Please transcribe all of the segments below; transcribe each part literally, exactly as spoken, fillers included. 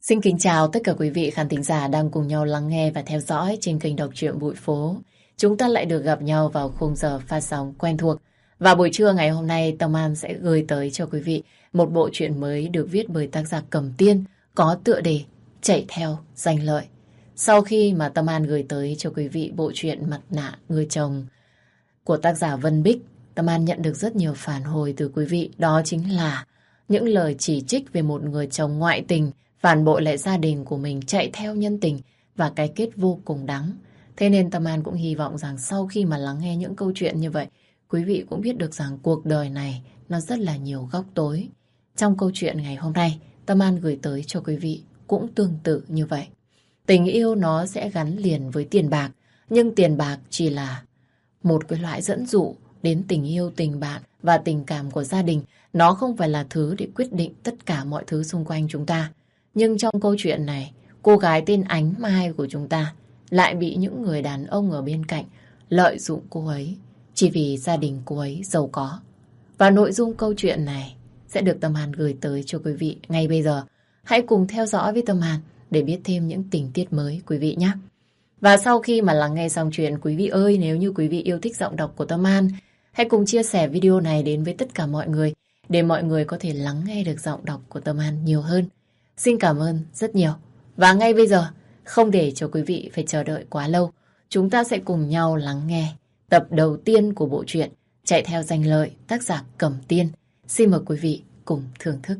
Xin kính chào tất cả quý vị khán thính giả đang cùng nhau lắng nghe và theo dõi trên kênh Đọc truyện Bụi Phố. Chúng ta lại được gặp nhau vào khung giờ phát sóng quen thuộc. Và buổi trưa ngày hôm nay, Tâm An sẽ gửi tới cho quý vị một bộ truyện mới được viết bởi tác giả Cẩm Tiên có tựa đề Chạy theo danh lợi. Sau khi mà Tâm An gửi tới cho quý vị bộ truyện Mặt nạ người chồng của tác giả Vân Bích, Tâm An nhận được rất nhiều phản hồi từ quý vị. Đó chính là những lời chỉ trích về một người chồng ngoại tình, phản bội lại gia đình của mình, chạy theo nhân tình và cái kết vô cùng đắng. Thế nên Tâm An cũng hy vọng rằng sau khi mà lắng nghe những câu chuyện như vậy, quý vị cũng biết được rằng cuộc đời này nó rất là nhiều góc tối. Trong câu chuyện ngày hôm nay, Tâm An gửi tới cho quý vị cũng tương tự như vậy. Tình yêu nó sẽ gắn liền với tiền bạc, nhưng tiền bạc chỉ là một cái loại dẫn dụ đến tình yêu, tình bạn và tình cảm của gia đình. Nó không phải là thứ để quyết định tất cả mọi thứ xung quanh chúng ta. Nhưng trong câu chuyện này, cô gái tên Ánh Mai của chúng ta lại bị những người đàn ông ở bên cạnh lợi dụng cô ấy chỉ vì gia đình cô ấy giàu có. Và nội dung câu chuyện này sẽ được Tâm An gửi tới cho quý vị ngay bây giờ. Hãy cùng theo dõi với Tâm An để biết thêm những tình tiết mới quý vị nhé. Và sau khi mà lắng nghe xong chuyện, quý vị ơi, nếu như quý vị yêu thích giọng đọc của Tâm An, hãy cùng chia sẻ video này đến với tất cả mọi người để mọi người có thể lắng nghe được giọng đọc của Tâm An nhiều hơn. Xin cảm ơn rất nhiều. Và ngay bây giờ, không để cho quý vị phải chờ đợi quá lâu, chúng ta sẽ cùng nhau lắng nghe tập đầu tiên của bộ truyện Chạy theo danh lợi, tác giả Cẩm Tiên. Xin mời quý vị cùng thưởng thức.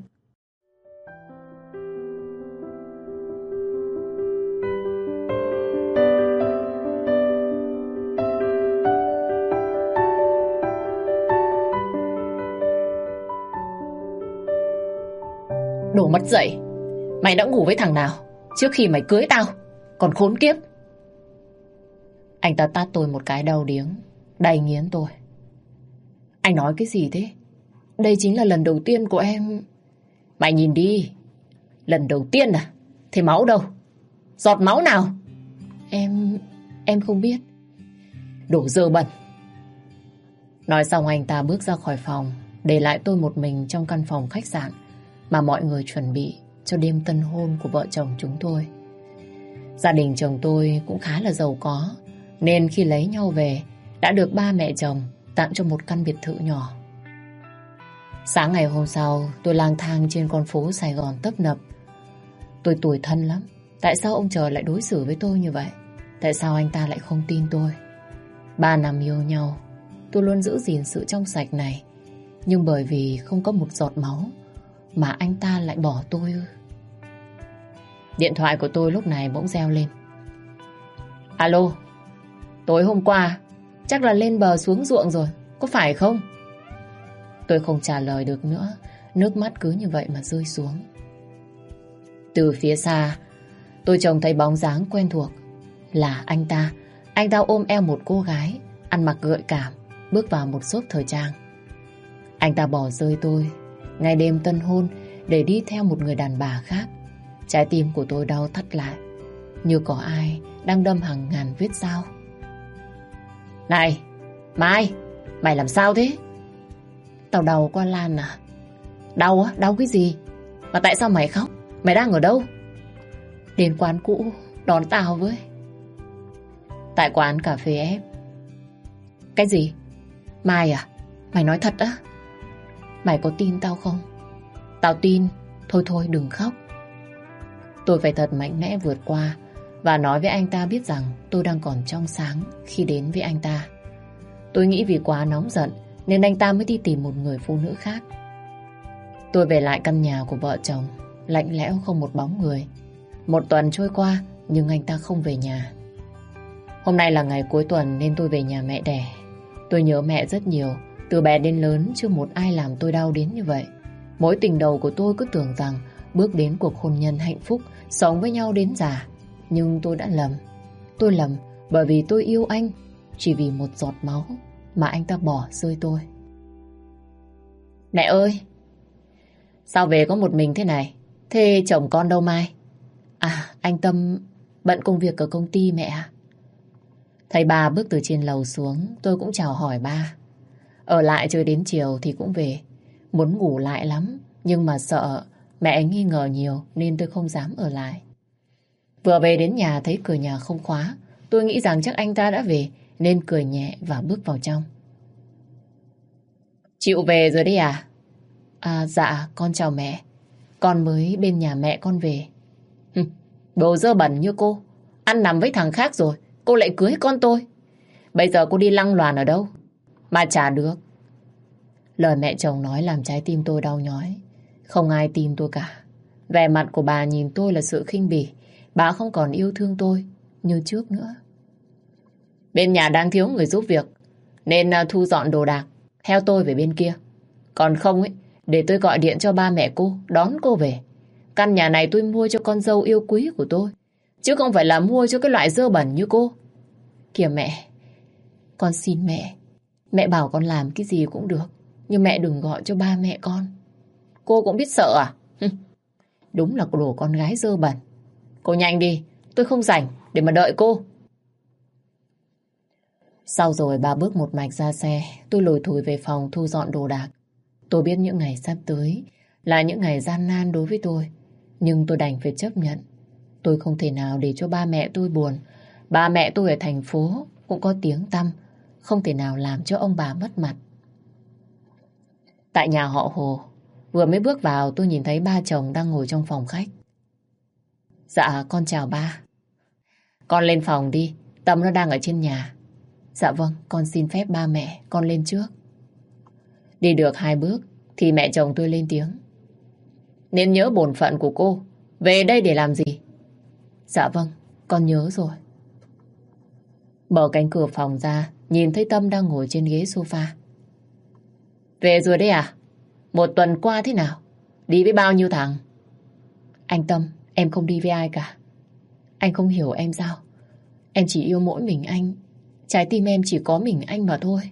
Đồ mất dậy. Mày đã ngủ với thằng nào trước khi mày cưới tao? Còn khốn kiếp. Anh ta tát tôi một cái đau điếng, đầy nghiến tôi. Anh nói cái gì thế? Đây chính là lần đầu tiên của em. Mày nhìn đi. Lần đầu tiên à? Thế máu đâu? Giọt máu nào? Em... em không biết. Đồ dơ bẩn. Nói xong anh ta bước ra khỏi phòng, để lại tôi một mình trong căn phòng khách sạn mà mọi người chuẩn bị cho đêm tân hôn của vợ chồng chúng tôi. Gia đình chồng tôi cũng khá là giàu có, nên khi lấy nhau về đã được ba mẹ chồng tặng cho một căn biệt thự nhỏ. Sáng ngày hôm sau, tôi lang thang trên con phố Sài Gòn tấp nập. Tôi tủi thân lắm. Tại sao ông trời lại đối xử với tôi như vậy? Tại sao anh ta lại không tin tôi? Ba năm yêu nhau, tôi luôn giữ gìn sự trong sạch này. Nhưng bởi vì không có một giọt máu mà anh ta lại bỏ tôi ư? Điện thoại của tôi lúc này bỗng reo lên. Alo, tối hôm qua chắc là lên bờ xuống ruộng rồi, có phải không? Tôi không trả lời được nữa, nước mắt cứ như vậy mà rơi xuống. Từ phía xa, tôi trông thấy bóng dáng quen thuộc. Là anh ta. Anh ta ôm eo một cô gái ăn mặc gợi cảm, bước vào một shop thời trang. Anh ta bỏ rơi tôi ngày đêm tân hôn để đi theo một người đàn bà khác. Trái tim của tôi đau thắt lại, như có ai đang đâm hàng ngàn vết dao. Này, Mai, mày làm sao thế? Tao đau qua Lan à? Đau á? Đau cái gì? Mà tại sao mày khóc? Mày đang ở đâu? Đến quán cũ đón tao với. Tại quán cà phê ép. Cái gì? Mai à? Mày nói thật á? Mày có tin tao không? Tao tin. Thôi thôi đừng khóc. Tôi phải thật mạnh mẽ vượt qua và nói với anh ta biết rằng tôi đang còn trong sáng khi đến với anh ta. Tôi nghĩ vì quá nóng giận nên anh ta mới đi tìm một người phụ nữ khác. Tôi về lại căn nhà của vợ chồng, lạnh lẽo không một bóng người. Một tuần trôi qua nhưng anh ta không về nhà. Hôm nay là ngày cuối tuần nên tôi về nhà mẹ đẻ. Tôi nhớ mẹ rất nhiều. Từ bé đến lớn chưa một ai làm tôi đau đến như vậy. Mối tình đầu của tôi cứ tưởng rằng bước đến cuộc hôn nhân hạnh phúc, sống với nhau đến già. Nhưng tôi đã lầm. Tôi lầm bởi vì tôi yêu anh chỉ vì một giọt máu mà anh ta bỏ rơi tôi. Mẹ ơi! Sao về có một mình thế này? Thế chồng con đâu Mai? À, anh Tâm bận công việc ở công ty mẹ à? Thấy bà bước từ trên lầu xuống, tôi cũng chào hỏi ba. Ở lại chơi đến chiều thì cũng về. Muốn ngủ lại lắm, nhưng mà sợ Mẹ anh nghi ngờ nhiều nên tôi không dám ở lại. Vừa về đến nhà thấy cửa nhà không khóa. Tôi nghĩ rằng chắc anh ta đã về nên cười nhẹ và bước vào trong. Chịu về rồi đấy à? À dạ con chào mẹ. Con mới bên nhà mẹ con về. Hừ, đồ dơ bẩn như cô. Ăn nằm với thằng khác rồi cô lại cưới con tôi. Bây giờ cô đi lăng loàn ở đâu mà chả được. Lời mẹ chồng nói làm trái tim tôi đau nhói. Không ai tin tôi cả. Vẻ mặt của bà nhìn tôi là sự khinh bỉ. Bà không còn yêu thương tôi như trước nữa. Bên nhà đang thiếu người giúp việc nên thu dọn đồ đạc. Theo tôi về bên kia. Còn không ấy, để tôi gọi điện cho ba mẹ cô đón cô về. Căn nhà này tôi mua cho con dâu yêu quý của tôi, chứ không phải là mua cho cái loại dơ bẩn như cô. Kìa mẹ, con xin mẹ. Mẹ bảo con làm cái gì cũng được, nhưng mẹ đừng gọi cho ba mẹ con. Cô cũng biết sợ à? Đúng là đồ con gái dơ bẩn. Cô nhanh đi, tôi không rảnh để mà đợi cô. Sau rồi ba bước một mạch ra xe. Tôi lủi thủi về phòng thu dọn đồ đạc. Tôi biết những ngày sắp tới là những ngày gian nan đối với tôi, nhưng tôi đành phải chấp nhận. Tôi không thể nào để cho ba mẹ tôi buồn. Ba mẹ tôi ở thành phố cũng có tiếng tăm, không thể nào làm cho ông bà mất mặt. Tại nhà họ Hồ, vừa mới bước vào tôi nhìn thấy ba chồng đang ngồi trong phòng khách. Dạ con chào ba. Con lên phòng đi, Tâm nó đang ở trên nhà. Dạ vâng, con xin phép ba mẹ, con lên trước. Đi được hai bước thì mẹ chồng tôi lên tiếng. Nên nhớ bổn phận của cô, về đây để làm gì? Dạ vâng, con nhớ rồi. Mở cánh cửa phòng ra, nhìn thấy Tâm đang ngồi trên ghế sofa. Về rồi đấy à? Một tuần qua thế nào? Đi với bao nhiêu thằng? Anh Tâm, em không đi với ai cả. Anh không hiểu em sao? Em chỉ yêu mỗi mình anh. Trái tim em chỉ có mình anh mà thôi.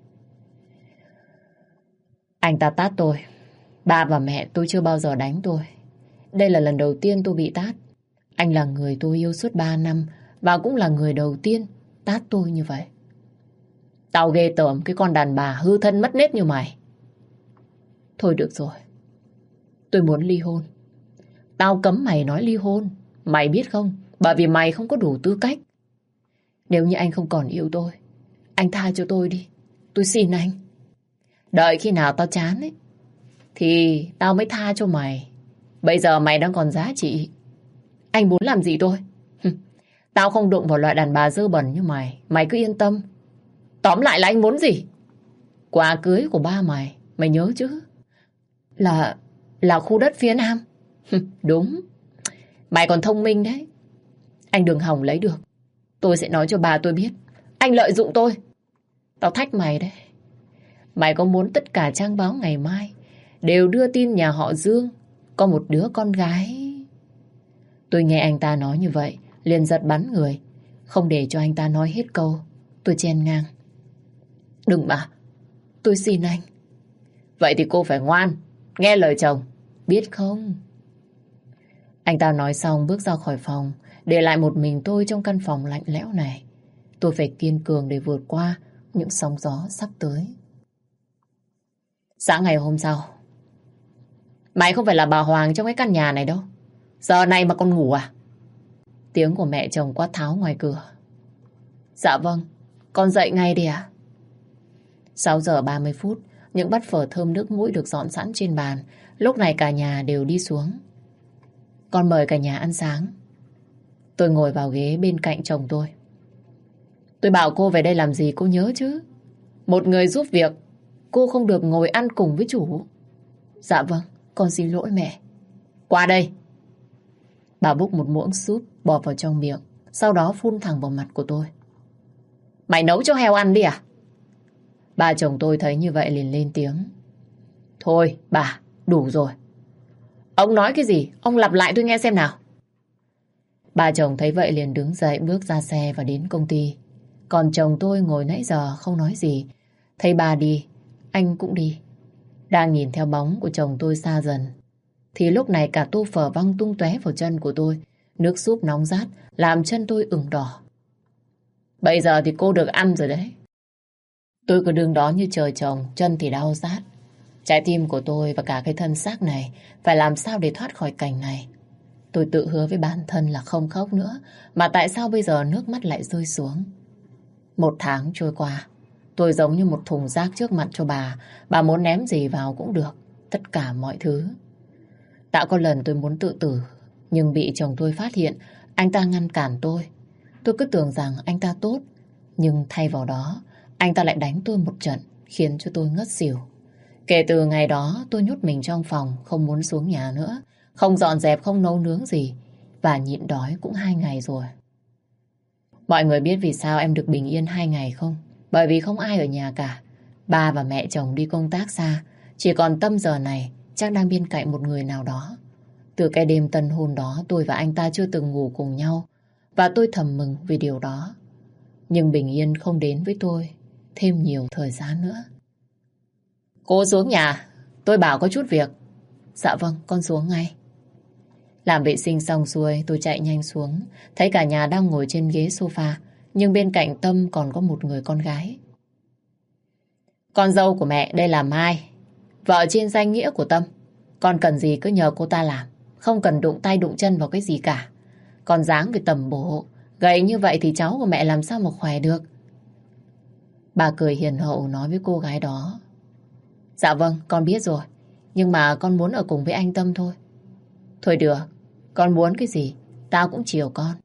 Anh ta tát tôi. Ba và mẹ tôi chưa bao giờ đánh tôi. Đây là lần đầu tiên tôi bị tát. Anh là người tôi yêu suốt ba năm và cũng là người đầu tiên tát tôi như vậy. Tao ghê tởm cái con đàn bà hư thân mất nết như mày. Thôi được rồi. Tôi muốn ly hôn. Tao cấm mày nói ly hôn. Mày biết không? Bởi vì mày không có đủ tư cách. Nếu như anh không còn yêu tôi, anh tha cho tôi đi. Tôi xin anh. Đợi khi nào tao chán ấy thì tao mới tha cho mày. Bây giờ mày đang còn giá trị. Anh muốn làm gì tôi? Tao không đụng vào loại đàn bà dơ bẩn như mày. Mày cứ yên tâm. Tóm lại là anh muốn gì? Quà cưới của ba mày, mày nhớ chứ? Là Là khu đất phía Nam. Đúng. Mày còn thông minh đấy. Anh đừng hòng lấy được. Tôi sẽ nói cho bà tôi biết anh lợi dụng tôi. Tao thách mày đấy. Mày có muốn tất cả trang báo ngày mai đều đưa tin nhà họ Dương có một đứa con gái? Tôi nghe anh ta nói như vậy liền giật bắn người. Không để cho anh ta nói hết câu, tôi chen ngang. Đừng mà. Tôi xin anh. Vậy thì cô phải ngoan, nghe lời chồng, biết không? Anh ta nói xong bước ra khỏi phòng, để lại một mình tôi trong căn phòng lạnh lẽo này. Tôi phải kiên cường để vượt qua những sóng gió sắp tới. Sáng ngày hôm sau. Mày không phải là bà Hoàng trong cái căn nhà này đâu. Giờ này mà còn ngủ à? Tiếng của mẹ chồng quát tháo ngoài cửa. Dạ vâng, con dậy ngay đi ạ. sáu giờ ba mươi phút, những bát phở thơm nước mũi được dọn sẵn trên bàn. Lúc này cả nhà đều đi xuống. Con mời cả nhà ăn sáng. Tôi ngồi vào ghế bên cạnh chồng tôi. Tôi bảo cô về đây làm gì cô nhớ chứ? Một người giúp việc, cô không được ngồi ăn cùng với chủ. Dạ vâng, con xin lỗi mẹ. Qua đây. Bà búc một muỗng súp bỏ vào trong miệng, sau đó phun thẳng vào mặt của tôi. Mày nấu cho heo ăn đi à? Bà chồng tôi thấy như vậy liền lên tiếng. Thôi bà, đủ rồi. Ông nói cái gì? Ông lặp lại tôi nghe xem nào. Bà chồng thấy vậy liền đứng dậy bước ra xe và đến công ty. Còn chồng tôi ngồi nãy giờ không nói gì. Thấy bà đi, anh cũng đi. Đang nhìn theo bóng của chồng tôi xa dần thì lúc này cả tô phở văng tung tóe vào chân của tôi. Nước súp nóng rát làm chân tôi ửng đỏ. Bây giờ thì cô được ăn rồi đấy. Tôi cứ đứng đó như chờ chồng, chân thì đau rát. Trái tim của tôi và cả cái thân xác này phải làm sao để thoát khỏi cảnh này. Tôi tự hứa với bản thân là không khóc nữa, mà tại sao bây giờ nước mắt lại rơi xuống? Một tháng trôi qua, tôi giống như một thùng rác trước mặt cho bà. Bà muốn ném gì vào cũng được, tất cả mọi thứ. Đã có lần tôi muốn tự tử, nhưng bị chồng tôi phát hiện, anh ta ngăn cản tôi. Tôi cứ tưởng rằng anh ta tốt, nhưng thay vào đó, anh ta lại đánh tôi một trận, khiến cho tôi ngất xỉu. Kể từ ngày đó, tôi nhốt mình trong phòng, không muốn xuống nhà nữa, không dọn dẹp, không nấu nướng gì, và nhịn đói cũng hai ngày rồi. Mọi người biết vì sao em được bình yên hai ngày không? Bởi vì không ai ở nhà cả. Ba và mẹ chồng đi công tác xa, chỉ còn Tâm giờ này chắc đang bên cạnh một người nào đó. Từ cái đêm tân hôn đó, tôi và anh ta chưa từng ngủ cùng nhau, và tôi thầm mừng vì điều đó. Nhưng bình yên không đến với tôi thêm nhiều thời gian nữa. Cô xuống nhà, tôi bảo có chút việc. Dạ vâng, con xuống ngay. Làm vệ sinh xong xuôi, tôi chạy nhanh xuống, thấy cả nhà đang ngồi trên ghế sofa, nhưng bên cạnh Tâm còn có một người con gái. Con dâu của mẹ, đây là Mai, vợ trên danh nghĩa của Tâm. Con cần gì cứ nhờ cô ta làm, không cần đụng tay đụng chân vào cái gì cả. Con dáng về tầm bổ, gầy như vậy thì cháu của mẹ làm sao mà khỏe được. Bà cười hiền hậu nói với cô gái đó. Dạ vâng, con biết rồi, nhưng mà con muốn ở cùng với anh Tâm thôi. Thôi được, con muốn cái gì, tao cũng chiều con.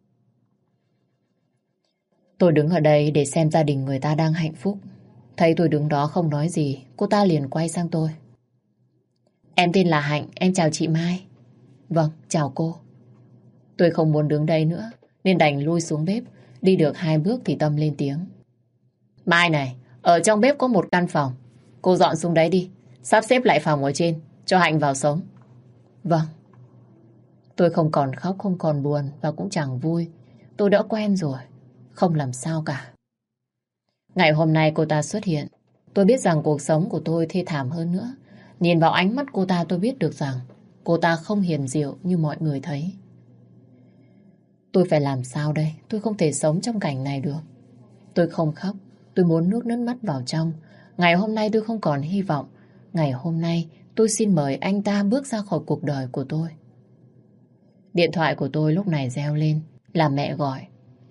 Tôi đứng ở đây để xem gia đình người ta đang hạnh phúc. Thấy tôi đứng đó không nói gì, cô ta liền quay sang tôi. Em tên là Hạnh, em chào chị Mai. Vâng, chào cô. Tôi không muốn đứng đây nữa, nên đành lui xuống bếp. Đi được hai bước thì Tâm lên tiếng. Mai này, ở trong bếp có một căn phòng. Cô dọn xuống đấy đi, sắp xếp lại phòng ở trên, cho Hạnh vào sống. Vâng. Tôi không còn khóc, không còn buồn và cũng chẳng vui. Tôi đã quen rồi, không làm sao cả. Ngày hôm nay cô ta xuất hiện, tôi biết rằng cuộc sống của tôi thê thảm hơn nữa. Nhìn vào ánh mắt cô ta tôi biết được rằng cô ta không hiền diệu như mọi người thấy. Tôi phải làm sao đây? Tôi không thể sống trong cảnh này được. Tôi không khóc, tôi muốn nuốt nước mắt vào trong. Ngày hôm nay tôi không còn hy vọng. Ngày hôm nay tôi xin mời anh ta bước ra khỏi cuộc đời của tôi. Điện thoại của tôi lúc này reo lên, là mẹ gọi.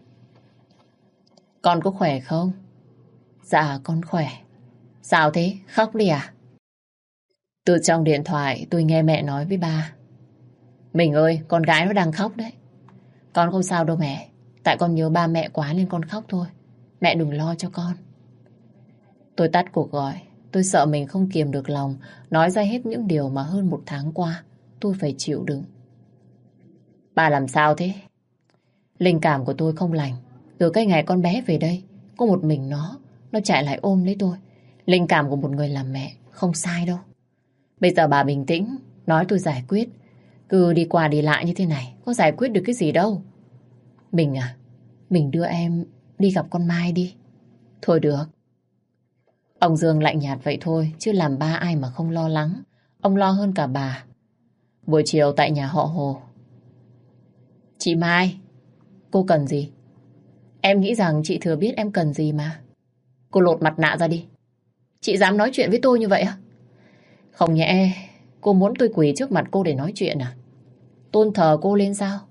Con có khỏe không? Dạ con khỏe. Sao thế? Khóc đi à? Từ trong điện thoại tôi nghe mẹ nói với ba. Mình ơi, con gái nó đang khóc đấy. Con không sao đâu mẹ. Tại con nhớ ba mẹ quá nên con khóc thôi. Mẹ đừng lo cho con. Tôi tắt cuộc gọi. Tôi sợ mình không kiềm được lòng nói ra hết những điều mà hơn một tháng qua tôi phải chịu đựng. Bà làm sao thế? Linh cảm của tôi không lành. Từ cái ngày con bé về đây, có một mình nó, nó chạy lại ôm lấy tôi. Linh cảm của một người làm mẹ không sai đâu. Bây giờ bà bình tĩnh, nói tôi giải quyết. Cứ đi qua đi lại như thế này, có giải quyết được cái gì đâu. Mình à, mình đưa em đi gặp con Mai đi. Thôi được. Ông Dương lạnh nhạt vậy thôi, chứ làm ba ai mà không lo lắng. Ông lo hơn cả bà. Buổi chiều tại nhà họ Hồ. Chị Mai, cô cần gì? Em nghĩ rằng chị thừa biết em cần gì mà. Cô lột mặt nạ ra đi. Chị dám nói chuyện với tôi như vậy á? Không nhẽ cô muốn tôi quỳ trước mặt cô để nói chuyện à? Tôn thờ cô lên sao?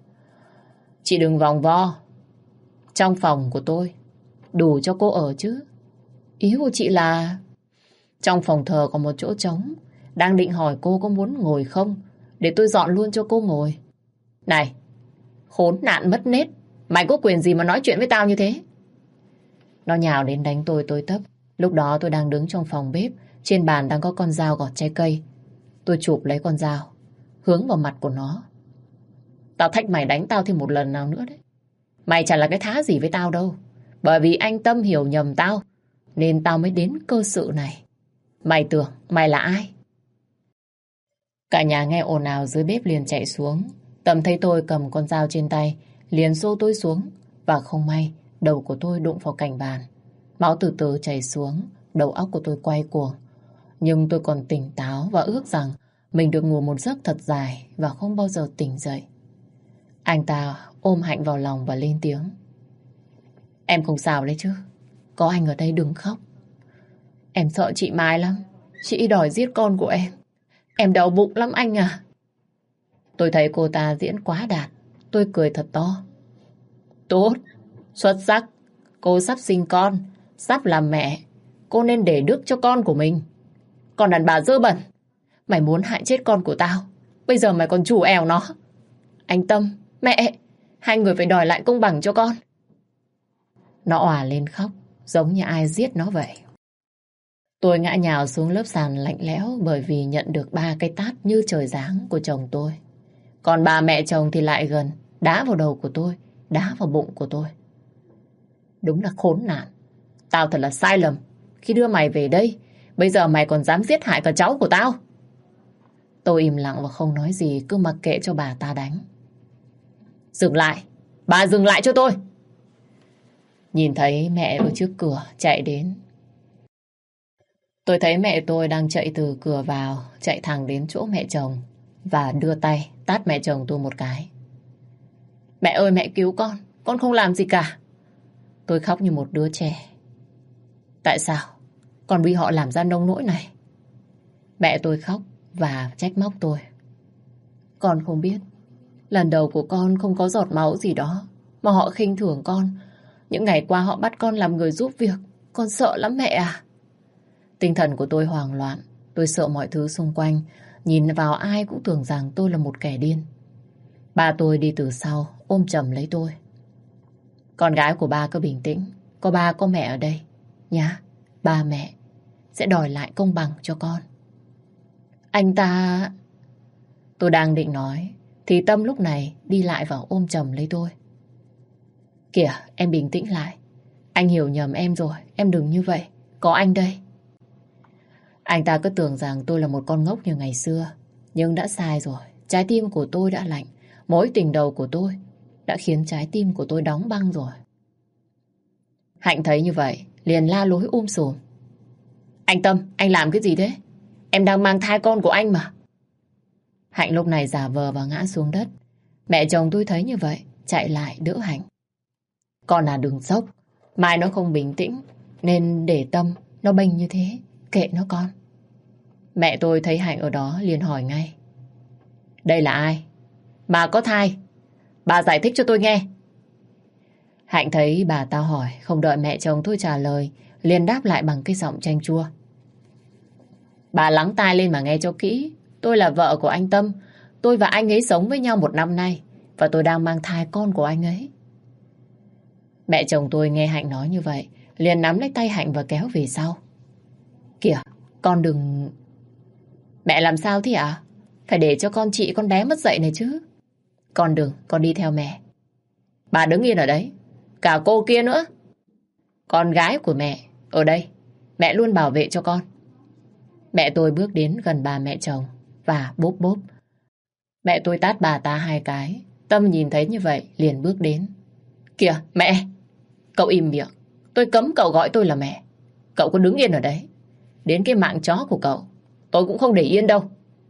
Chị đừng vòng vo. Trong phòng của tôi đủ cho cô ở chứ. Ý của chị là trong phòng thờ có một chỗ trống. Đang định hỏi cô có muốn ngồi không, để tôi dọn luôn cho cô ngồi. Này, khốn nạn mất nết, mày có quyền gì mà nói chuyện với tao như thế? Nó nhào đến đánh tôi tôi tấp. Lúc đó tôi đang đứng trong phòng bếp. Trên bàn đang có con dao gọt trái cây. Tôi chụp lấy con dao, hướng vào mặt của nó. Tao thách mày đánh tao thêm một lần nào nữa đấy. Mày chẳng là cái thá gì với tao đâu. Bởi vì anh Tâm hiểu nhầm tao, nên tao mới đến cơ sự này. Mày tưởng mày là ai? Cả nhà nghe ồn ào dưới bếp liền chạy xuống. Tâm thấy tôi cầm con dao trên tay, liền xô tôi xuống. Và không may, đầu của tôi đụng vào cạnh bàn. Máu từ từ chảy xuống, đầu óc của tôi quay cuồng. Nhưng tôi còn tỉnh táo và ước rằng mình được ngủ một giấc thật dài và không bao giờ tỉnh dậy. Anh ta ôm Hạnh vào lòng và lên tiếng. Em không sao đấy chứ? Có anh ở đây đừng khóc. Em sợ chị Mai lắm. Chị đòi giết con của em. Em đau bụng lắm anh à. Tôi thấy cô ta diễn quá đạt. Tôi cười thật to. Tốt, xuất sắc. Cô sắp sinh con, sắp làm mẹ. Cô nên để đức cho con của mình. Còn đàn bà dơ bẩn, mày muốn hại chết con của tao, bây giờ mày còn chủ ẻo nó. Anh Tâm, mẹ, hai người phải đòi lại công bằng cho con. Nó òa lên khóc, giống như ai giết nó vậy. Tôi ngã nhào xuống lớp sàn lạnh lẽo bởi vì nhận được ba cái tát như trời giáng của chồng tôi. Còn bà mẹ chồng thì lại gần, đá vào đầu của tôi, đá vào bụng của tôi. Đúng là khốn nạn. Tao thật là sai lầm khi đưa mày về đây. Bây giờ mày còn dám giết hại cả cháu của tao. Tôi im lặng và không nói gì, cứ mặc kệ cho bà ta đánh. Dừng lại, bà dừng lại cho tôi. Nhìn thấy mẹ ở trước cửa chạy đến. Tôi thấy mẹ tôi đang chạy từ cửa vào, chạy thẳng đến chỗ mẹ chồng và đưa tay tát mẹ chồng tôi một cái. Mẹ ơi, mẹ cứu con, con không làm gì cả. Tôi khóc như một đứa trẻ. Tại sao con bị họ làm ra nông nỗi này? Mẹ tôi khóc và trách móc tôi. Con không biết, lần đầu của con không có giọt máu gì đó mà họ khinh thường con. Những ngày qua họ bắt con làm người giúp việc. Con sợ lắm mẹ à. Tinh thần của tôi hoảng loạn. Tôi sợ mọi thứ xung quanh. Nhìn vào ai cũng tưởng rằng tôi là một kẻ điên. Ba tôi đi từ sau ôm chầm lấy tôi. Con gái của ba cứ bình tĩnh. Có ba có mẹ ở đây nhá. Ba mẹ sẽ đòi lại công bằng cho con. Anh ta... Tôi đang định nói thì Tâm lúc này đi lại vào ôm chầm lấy tôi. Kìa, em bình tĩnh lại. Anh hiểu nhầm em rồi. Em đừng như vậy. Có anh đây. Anh ta cứ tưởng rằng tôi là một con ngốc như ngày xưa. Nhưng đã sai rồi. Trái tim của tôi đã lạnh. Mối tình đầu của tôi đã khiến trái tim của tôi đóng băng rồi. Hạnh thấy như vậy liền la lối um sùm. Anh Tâm, anh làm cái gì thế? Em đang mang thai con của anh mà. Hạnh lúc này giả vờ và ngã xuống đất. Mẹ chồng tôi thấy như vậy chạy lại đỡ Hạnh. Con à, đừng sốc. Mai nó không bình tĩnh nên để Tâm nó bênh như thế. Kệ nó con. Mẹ tôi thấy Hạnh ở đó liền hỏi ngay. Đây là ai? Bà có thai? Bà giải thích cho tôi nghe. Hạnh thấy bà ta hỏi, không đợi mẹ chồng tôi trả lời, liền đáp lại bằng cái giọng chanh chua. Bà lắng tai lên mà nghe cho kỹ. Tôi là vợ của anh Tâm. Tôi và anh ấy sống với nhau một năm nay và tôi đang mang thai con của anh ấy. Mẹ chồng tôi nghe Hạnh nói như vậy liền nắm lấy tay Hạnh và kéo về sau. Kìa, con đừng... Mẹ làm sao thế ạ? À? Phải để cho con chị con bé mất dạy này chứ. Con đừng, con đi theo mẹ. Bà đứng yên ở đấy. Cả cô kia nữa. Con gái của mẹ ở đây, mẹ luôn bảo vệ cho con. Mẹ tôi bước đến gần bà mẹ chồng và bốp bốp. Mẹ tôi tát bà ta hai cái. Tâm nhìn thấy như vậy liền bước đến. Kìa mẹ, cậu im miệng. Tôi cấm cậu gọi tôi là mẹ. Cậu cứ đứng yên ở đấy. Đến cái mạng chó của cậu tôi cũng không để yên đâu.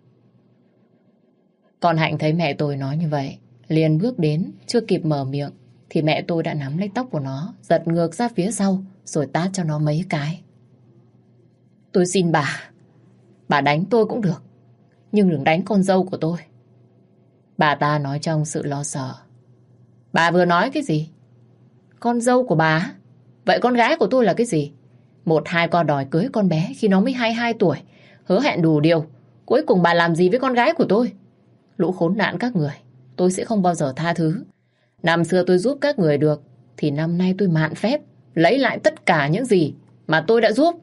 Còn Hạnh thấy mẹ tôi nói như vậy liền bước đến. Chưa kịp mở miệng thì mẹ tôi đã nắm lấy tóc của nó, giật ngược ra phía sau rồi tát cho nó mấy cái. Tôi xin bà, bà đánh tôi cũng được, nhưng đừng đánh con dâu của tôi. Bà ta nói trong sự lo sợ. Bà vừa nói cái gì? Con dâu của bà? Vậy con gái của tôi là cái gì? Một hai con đòi cưới con bé khi nó mới hai mươi hai tuổi, hứa hẹn đủ điều. Cuối cùng bà làm gì với con gái của tôi? Lũ khốn nạn các người, tôi sẽ không bao giờ tha thứ. Năm xưa tôi giúp các người được thì năm nay tôi mạn phép lấy lại tất cả những gì mà tôi đã giúp.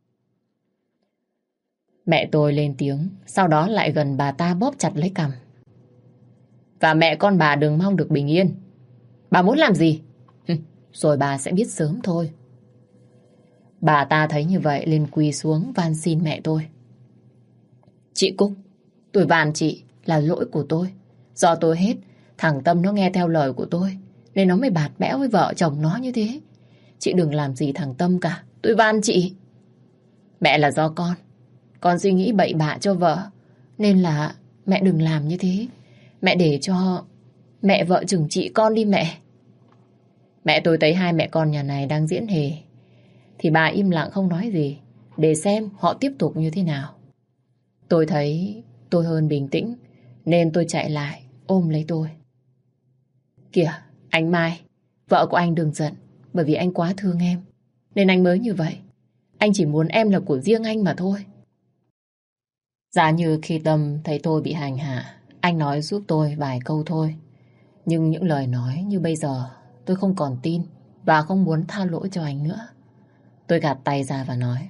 Mẹ tôi lên tiếng, sau đó lại gần bà ta bóp chặt lấy cằm. Và mẹ con bà đừng mong được bình yên. Bà muốn làm gì? Rồi bà sẽ biết sớm thôi. Bà ta thấy như vậy liền quỳ xuống van xin mẹ tôi. Chị Cúc, tôi van chị, là lỗi của tôi. Do tôi hết, thằng Tâm nó nghe theo lời của tôi nên nó mới bạt bẽo với vợ chồng nó như thế. Chị đừng làm gì thằng Tâm cả, tôi van chị. Mẹ là do con Con suy nghĩ bậy bạ cho vợ nên là mẹ đừng làm như thế. Mẹ để cho mẹ vợ chừng trị con đi mẹ. Mẹ tôi thấy hai mẹ con nhà này đang diễn hề thì bà im lặng không nói gì. để xem họ tiếp tục như thế nào. Tôi thấy tôi hơn bình tĩnh nên tôi chạy lại ôm lấy tôi. Kìa, anh Mai, vợ của anh đừng giận, bởi vì anh quá thương em nên anh mới như vậy. Anh chỉ muốn em là của riêng anh mà thôi. Giả như khi Tâm thấy tôi bị hành hạ, anh nói giúp tôi vài câu thôi. Nhưng những lời nói như bây giờ tôi không còn tin và không muốn tha lỗi cho anh nữa. Tôi gạt tay ra và nói: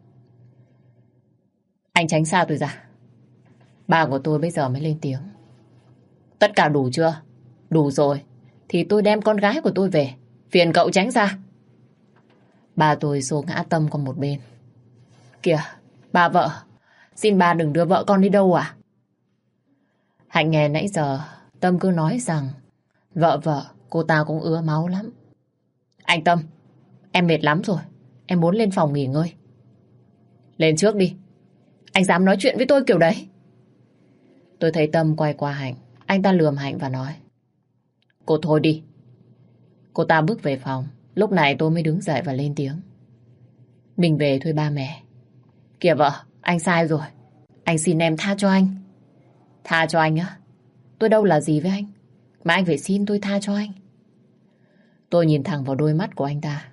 Anh tránh xa tôi ra. Ba của tôi bây giờ mới lên tiếng. Tất cả đủ chưa? Đủ rồi thì tôi đem con gái của tôi về. Phiền cậu tránh ra. Ba tôi xô ngã Tâm qua một bên. Kìa, ba vợ, xin ba đừng đưa vợ con đi đâu à? Hạnh nghe nãy giờ Tâm cứ nói rằng vợ vợ cô ta cũng ứa máu lắm. Anh Tâm, em mệt lắm rồi, em muốn lên phòng nghỉ ngơi. Lên trước đi. Anh dám nói chuyện với tôi kiểu đấy? Tôi thấy Tâm quay qua Hạnh. Anh ta lườm Hạnh và nói: Cô thôi đi. Cô ta bước về phòng. Lúc này tôi mới đứng dậy và lên tiếng: Mình về thôi ba mẹ. Kìa vợ, anh sai rồi. Anh xin em tha cho anh. Tha cho anh á? Tôi đâu là gì với anh mà anh phải xin tôi tha cho anh. Tôi nhìn thẳng vào đôi mắt của anh ta.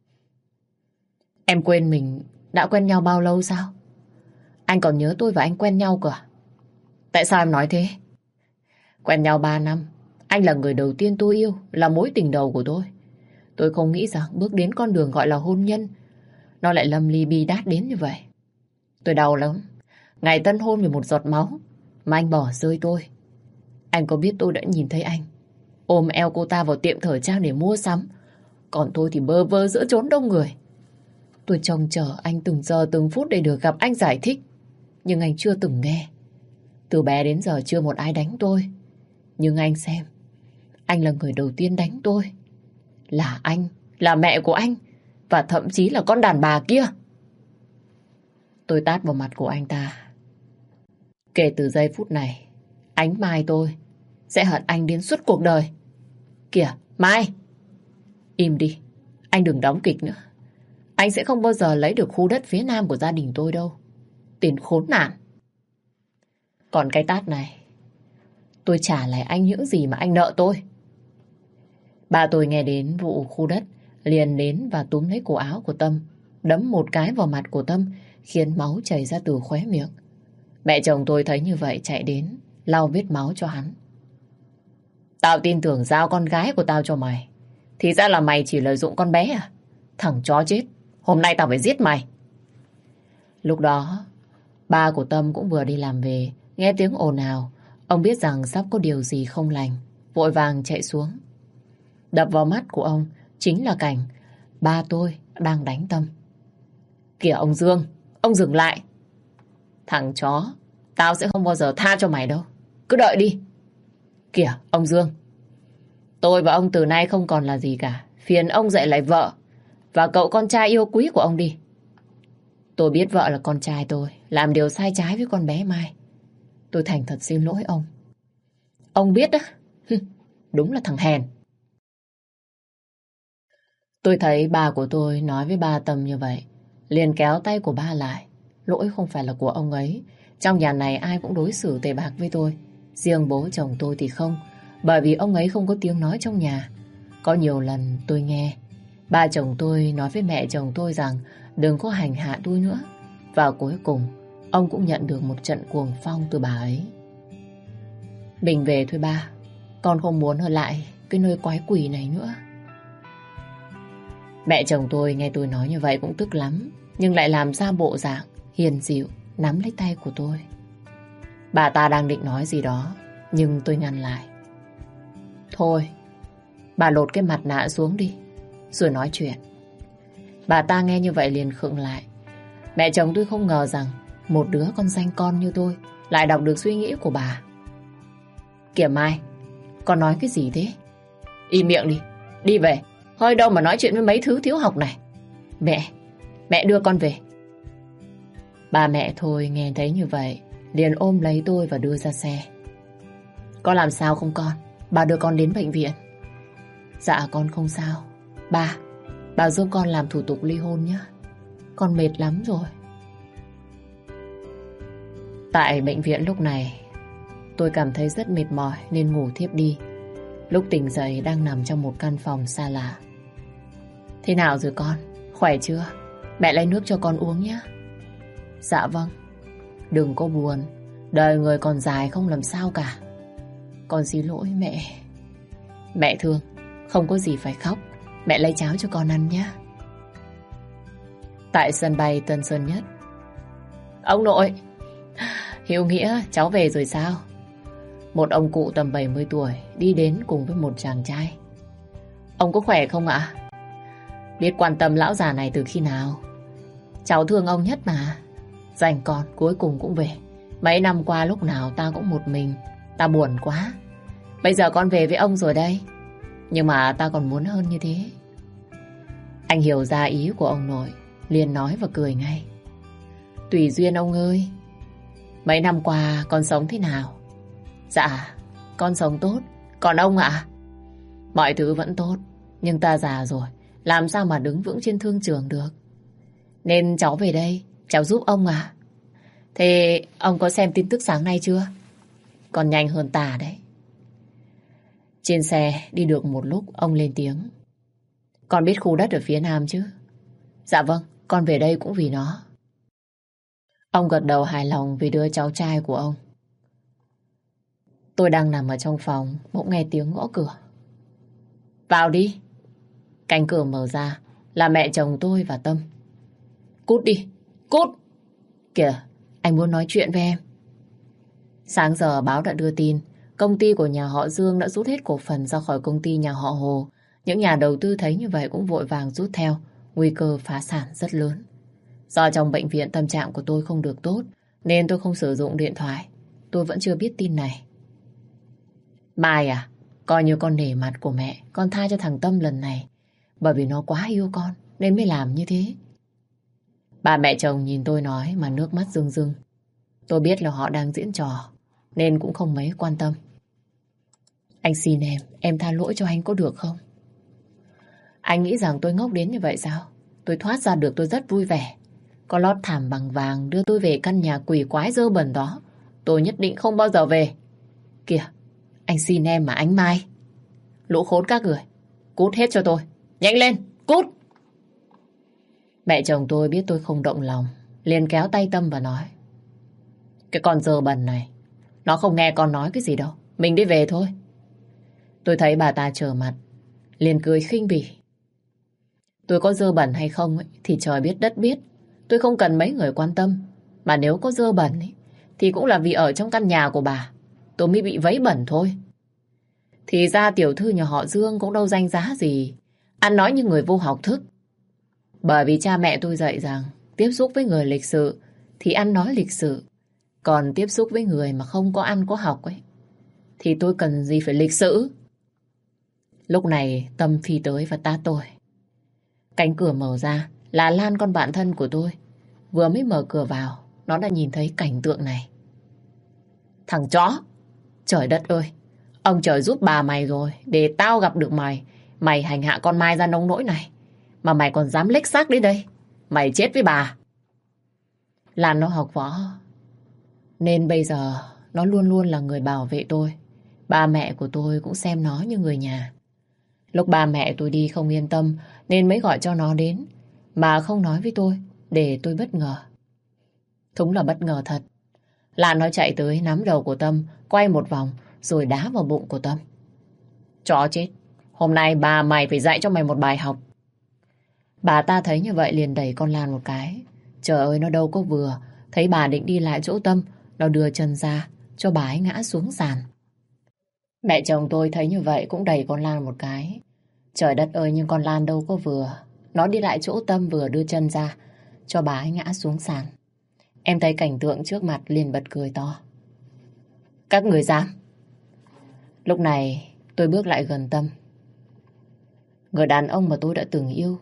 Em quên mình đã quen nhau bao lâu sao? Anh còn nhớ tôi và anh quen nhau cơ à? Tại sao em nói thế? Quen nhau ba năm. Anh là người đầu tiên tôi yêu, là mối tình đầu của tôi. Tôi không nghĩ rằng bước đến con đường gọi là hôn nhân nó lại lâm ly bi đát đến như vậy. Tôi đau lắm. Ngày tân hôn vì một giọt máu mà anh bỏ rơi tôi. Anh có biết tôi đã nhìn thấy anh ôm eo cô ta vào tiệm thời trang để mua sắm, còn tôi thì bơ vơ giữa chốn đông người. Tôi trông chờ anh từng giờ từng phút để được gặp anh giải thích, nhưng anh chưa từng nghe. Từ bé đến giờ chưa một ai đánh tôi. Nhưng anh xem, anh là người đầu tiên đánh tôi. Là anh, là mẹ của anh, và thậm chí là con đàn bà kia. Tôi tát vào mặt của anh ta. Kể từ giây phút này, ánh Mai tôi sẽ hận anh đến suốt cuộc đời. Kìa, Mai! Im đi, anh đừng đóng kịch nữa. Anh sẽ không bao giờ lấy được khu đất phía nam của gia đình tôi đâu. Tiền khốn nạn. Còn cái tát này, tôi trả lại anh những gì mà anh nợ tôi. Ba tôi nghe đến vụ khu đất liền đến và túm lấy cổ áo của Tâm, đấm một cái vào mặt của Tâm, khiến máu chảy ra từ khóe miệng. Mẹ chồng tôi thấy như vậy chạy đến lau vết máu cho hắn. Tao tin tưởng giao con gái của tao cho mày, thì ra là mày chỉ lợi dụng con bé à? Thằng chó chết, hôm nay tao phải giết mày. Lúc đó ba của Tâm cũng vừa đi làm về, nghe tiếng ồn ào. Ông biết rằng sắp có điều gì không lành, vội vàng chạy xuống. Đập vào mắt của ông chính là cảnh ba tôi đang đánh Tâm. Kìa ông Dương, ông dừng lại. Thằng chó, tao sẽ không bao giờ tha cho mày đâu. Cứ đợi đi. Kìa ông Dương, tôi và ông từ nay không còn là gì cả. Phiền ông dạy lại vợ và cậu con trai yêu quý của ông đi. Tôi biết vợ là con trai tôi làm điều sai trái với con bé Mai. Tôi thành thật xin lỗi ông. Ông biết á, đúng là thằng hèn. Tôi thấy ba của tôi nói với ba Tâm như vậy, liền kéo tay của ba lại. Lỗi không phải là của ông ấy. Trong nhà này ai cũng đối xử tệ bạc với tôi. Riêng bố chồng tôi thì không, bởi vì ông ấy không có tiếng nói trong nhà. Có nhiều lần tôi nghe ba chồng tôi nói với mẹ chồng tôi rằng đừng có hành hạ tôi nữa. Và cuối cùng ông cũng nhận được một trận cuồng phong từ bà ấy. Mình về thôi ba, con không muốn ở lại cái nơi quái quỷ này nữa. Mẹ chồng tôi nghe tôi nói như vậy cũng tức lắm, nhưng lại làm ra bộ dạng hiền dịu, nắm lấy tay của tôi. Bà ta đang định nói gì đó, nhưng tôi ngăn lại. Thôi, bà lột cái mặt nạ xuống đi, rồi nói chuyện. Bà ta nghe như vậy liền khựng lại. Mẹ chồng tôi không ngờ rằng một đứa con danh con như tôi lại đọc được suy nghĩ của bà. Kìa Mai, con nói cái gì thế? Im miệng đi, đi về. Hơi đâu mà nói chuyện với mấy thứ thiếu học này. Mẹ, mẹ đưa con về. Ba mẹ thôi nghe thấy như vậy liền ôm lấy tôi và đưa ra xe. Con làm sao không con? Bà đưa con đến bệnh viện. Dạ con không sao. Ba, bà giúp con làm thủ tục ly hôn nhé. Con mệt lắm rồi. Tại bệnh viện lúc này, tôi cảm thấy rất mệt mỏi nên ngủ thiếp đi. Lúc tỉnh dậy đang nằm trong một căn phòng xa lạ. Thế nào rồi con? Khỏe chưa? Mẹ lấy nước cho con uống nhé. Dạ vâng. Đừng có buồn, đời người còn dài không làm sao cả. Con xin lỗi mẹ. Mẹ thương, không có gì phải khóc. Mẹ lấy cháo cho con ăn nhé. Tại sân bay Tân Sơn Nhất. Ông nội, Hiếu Nghĩa, cháu về rồi sao? Một ông cụ tầm bảy mươi tuổi đi đến cùng với một chàng trai. Ông có khỏe không ạ? Biết quan tâm lão già này từ khi nào? Cháu thương ông nhất mà. Dành con cuối cùng cũng về. Mấy năm qua lúc nào ta cũng một mình. Ta buồn quá. Bây giờ con về với ông rồi đây. Nhưng mà ta còn muốn hơn như thế. Anh hiểu ra ý của ông nội, liền nói và cười ngay. Tùy duyên ông ơi. Mấy năm qua con sống thế nào? Dạ, con sống tốt. Còn ông ạ? Mọi thứ vẫn tốt. Nhưng ta già rồi, làm sao mà đứng vững trên thương trường được. Nên cháu về đây, cháu giúp ông à. Thế ông có xem tin tức sáng nay chưa? Còn nhanh hơn ta đấy. Trên xe đi được một lúc, ông lên tiếng. Con biết khu đất ở phía nam chứ? Dạ vâng, con về đây cũng vì nó. Ông gật đầu hài lòng vì đứa cháu trai của ông. Tôi đang nằm ở trong phòng, bỗng nghe tiếng gõ cửa. Vào đi. Cánh cửa mở ra là mẹ chồng tôi và Tâm. Cút đi, cút. Kìa, anh muốn nói chuyện với em. Sáng giờ báo đã đưa tin công ty của nhà họ Dương đã rút hết cổ phần ra khỏi công ty nhà họ Hồ. Những nhà đầu tư thấy như vậy cũng vội vàng rút theo. Nguy cơ phá sản rất lớn. Do trong bệnh viện tâm trạng của tôi không được tốt nên tôi không sử dụng điện thoại. Tôi vẫn chưa biết tin này. Mai à, coi như con nể mặt của mẹ, con tha cho thằng Tâm lần này. Bởi vì nó quá yêu con nên mới làm như thế. Bà mẹ chồng nhìn tôi nói mà nước mắt rưng rưng. Tôi biết là họ đang diễn trò nên cũng không mấy quan tâm. Anh xin em, em tha lỗi cho anh có được không? Anh nghĩ rằng tôi ngốc đến như vậy sao? Tôi thoát ra được tôi rất vui vẻ. Có lót thảm bằng vàng đưa tôi về căn nhà quỷ quái dơ bẩn đó. Tôi nhất định không bao giờ về. Kìa, anh xin em mà anh Mai. Lũ khốn các người, cút hết cho tôi. Nhanh lên, cút. Mẹ chồng tôi biết tôi không động lòng, liền kéo tay Tâm và nói. Cái con dơ bẩn này, nó không nghe con nói cái gì đâu. Mình đi về thôi. Tôi thấy bà ta trở mặt, liền cười khinh bỉ. Tôi có dơ bẩn hay không ấy, thì trời biết đất biết. Tôi không cần mấy người quan tâm. Mà nếu có dơ bẩn ấy, thì cũng là vì ở trong căn nhà của bà tôi mới bị vấy bẩn thôi. Thì ra tiểu thư nhà họ Dương cũng đâu danh giá gì, ăn nói như người vô học thức. Bởi vì cha mẹ tôi dạy rằng tiếp xúc với người lịch sự thì ăn nói lịch sự. Còn tiếp xúc với người mà không có ăn có học ấy thì tôi cần gì phải lịch sự. Lúc này Tâm phi tới và tát tôi. Cánh cửa mở ra là Lan, con bạn thân của tôi. Vừa mới mở cửa vào, nó đã nhìn thấy cảnh tượng này. Thằng chó! Trời đất ơi! Ông trời giúp bà mày rồi, để tao gặp được mày. Mày hành hạ con Mai ra nông nỗi này. Mà mày còn dám lếch xác đến đây. Mày chết với bà. Lan nó học võ, nên bây giờ nó luôn luôn là người bảo vệ tôi. Ba mẹ của tôi cũng xem nó như người nhà. Lúc ba mẹ tôi đi không yên tâm nên mới gọi cho nó đến, mà không nói với tôi để tôi bất ngờ. Đúng là bất ngờ thật. Lan nó chạy tới nắm đầu của Tâm, quay một vòng rồi đá vào bụng của Tâm. Chó chết! Hôm nay bà mày phải dạy cho mày một bài học. Bà ta thấy như vậy liền đẩy con Lan một cái. Trời ơi, nó đâu có vừa. Thấy bà định đi lại chỗ Tâm, nó đưa chân ra cho bà ấy ngã xuống sàn. Mẹ chồng tôi thấy như vậy cũng đẩy con Lan một cái. Trời đất ơi, nhưng con Lan đâu có vừa. Nó đi lại chỗ Tâm vừa đưa chân ra cho bà ấy ngã xuống sàn. Em thấy cảnh tượng trước mặt liền bật cười to. Các người dám! Lúc này tôi bước lại gần Tâm. Người đàn ông mà tôi đã từng yêu.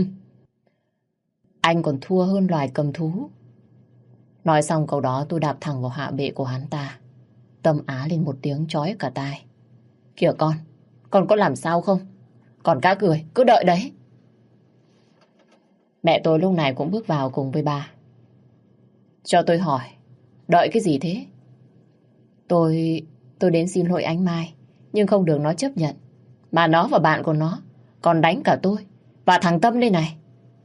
Anh còn thua hơn loài cầm thú. Nói xong câu đó tôi đạp thẳng vào hạ bệ của hắn ta. Tâm á lên một tiếng chói cả tai. Kìa con, con có làm sao không? Còn các người cứ đợi đấy. Mẹ tôi lúc này cũng bước vào cùng với ba. Cho tôi hỏi, Đợi cái gì thế? Tôi... tôi đến xin lỗi anh Mai, nhưng không được nó chấp nhận. Mà nó và bạn của nó còn đánh cả tôi và thằng Tâm đây này.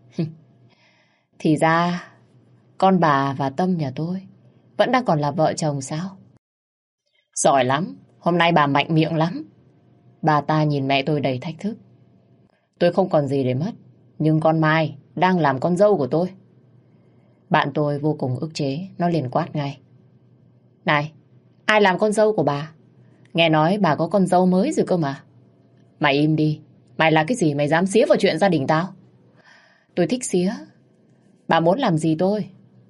Thì ra con bà và Tâm nhà tôi vẫn đang còn là vợ chồng sao? Giỏi lắm, hôm nay bà mạnh miệng lắm. Bà ta nhìn mẹ tôi đầy thách thức. Tôi không còn gì để mất, nhưng con Mai đang làm con dâu của tôi. Bạn tôi vô cùng ức chế, nó liền quát ngay. Này, ai làm con dâu của bà? Nghe nói bà có con dâu mới rồi cơ mà. Mày im đi, mày là cái gì mày dám xía vào chuyện gia đình tao? Tôi thích xía. Bà muốn làm gì tôi?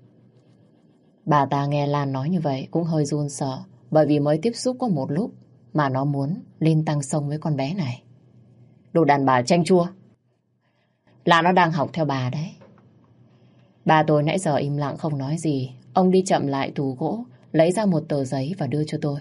Bà ta nghe Lan nói như vậy cũng hơi run sợ, bởi vì mới tiếp xúc có một lúc mà nó muốn lên tăng sông với con bé này. Đồ đàn bà chanh chua. Là nó đang học theo bà đấy. Bà tôi nãy giờ im lặng không nói gì. Ông đi chậm lại tủ gỗ, lấy ra một tờ giấy và đưa cho tôi.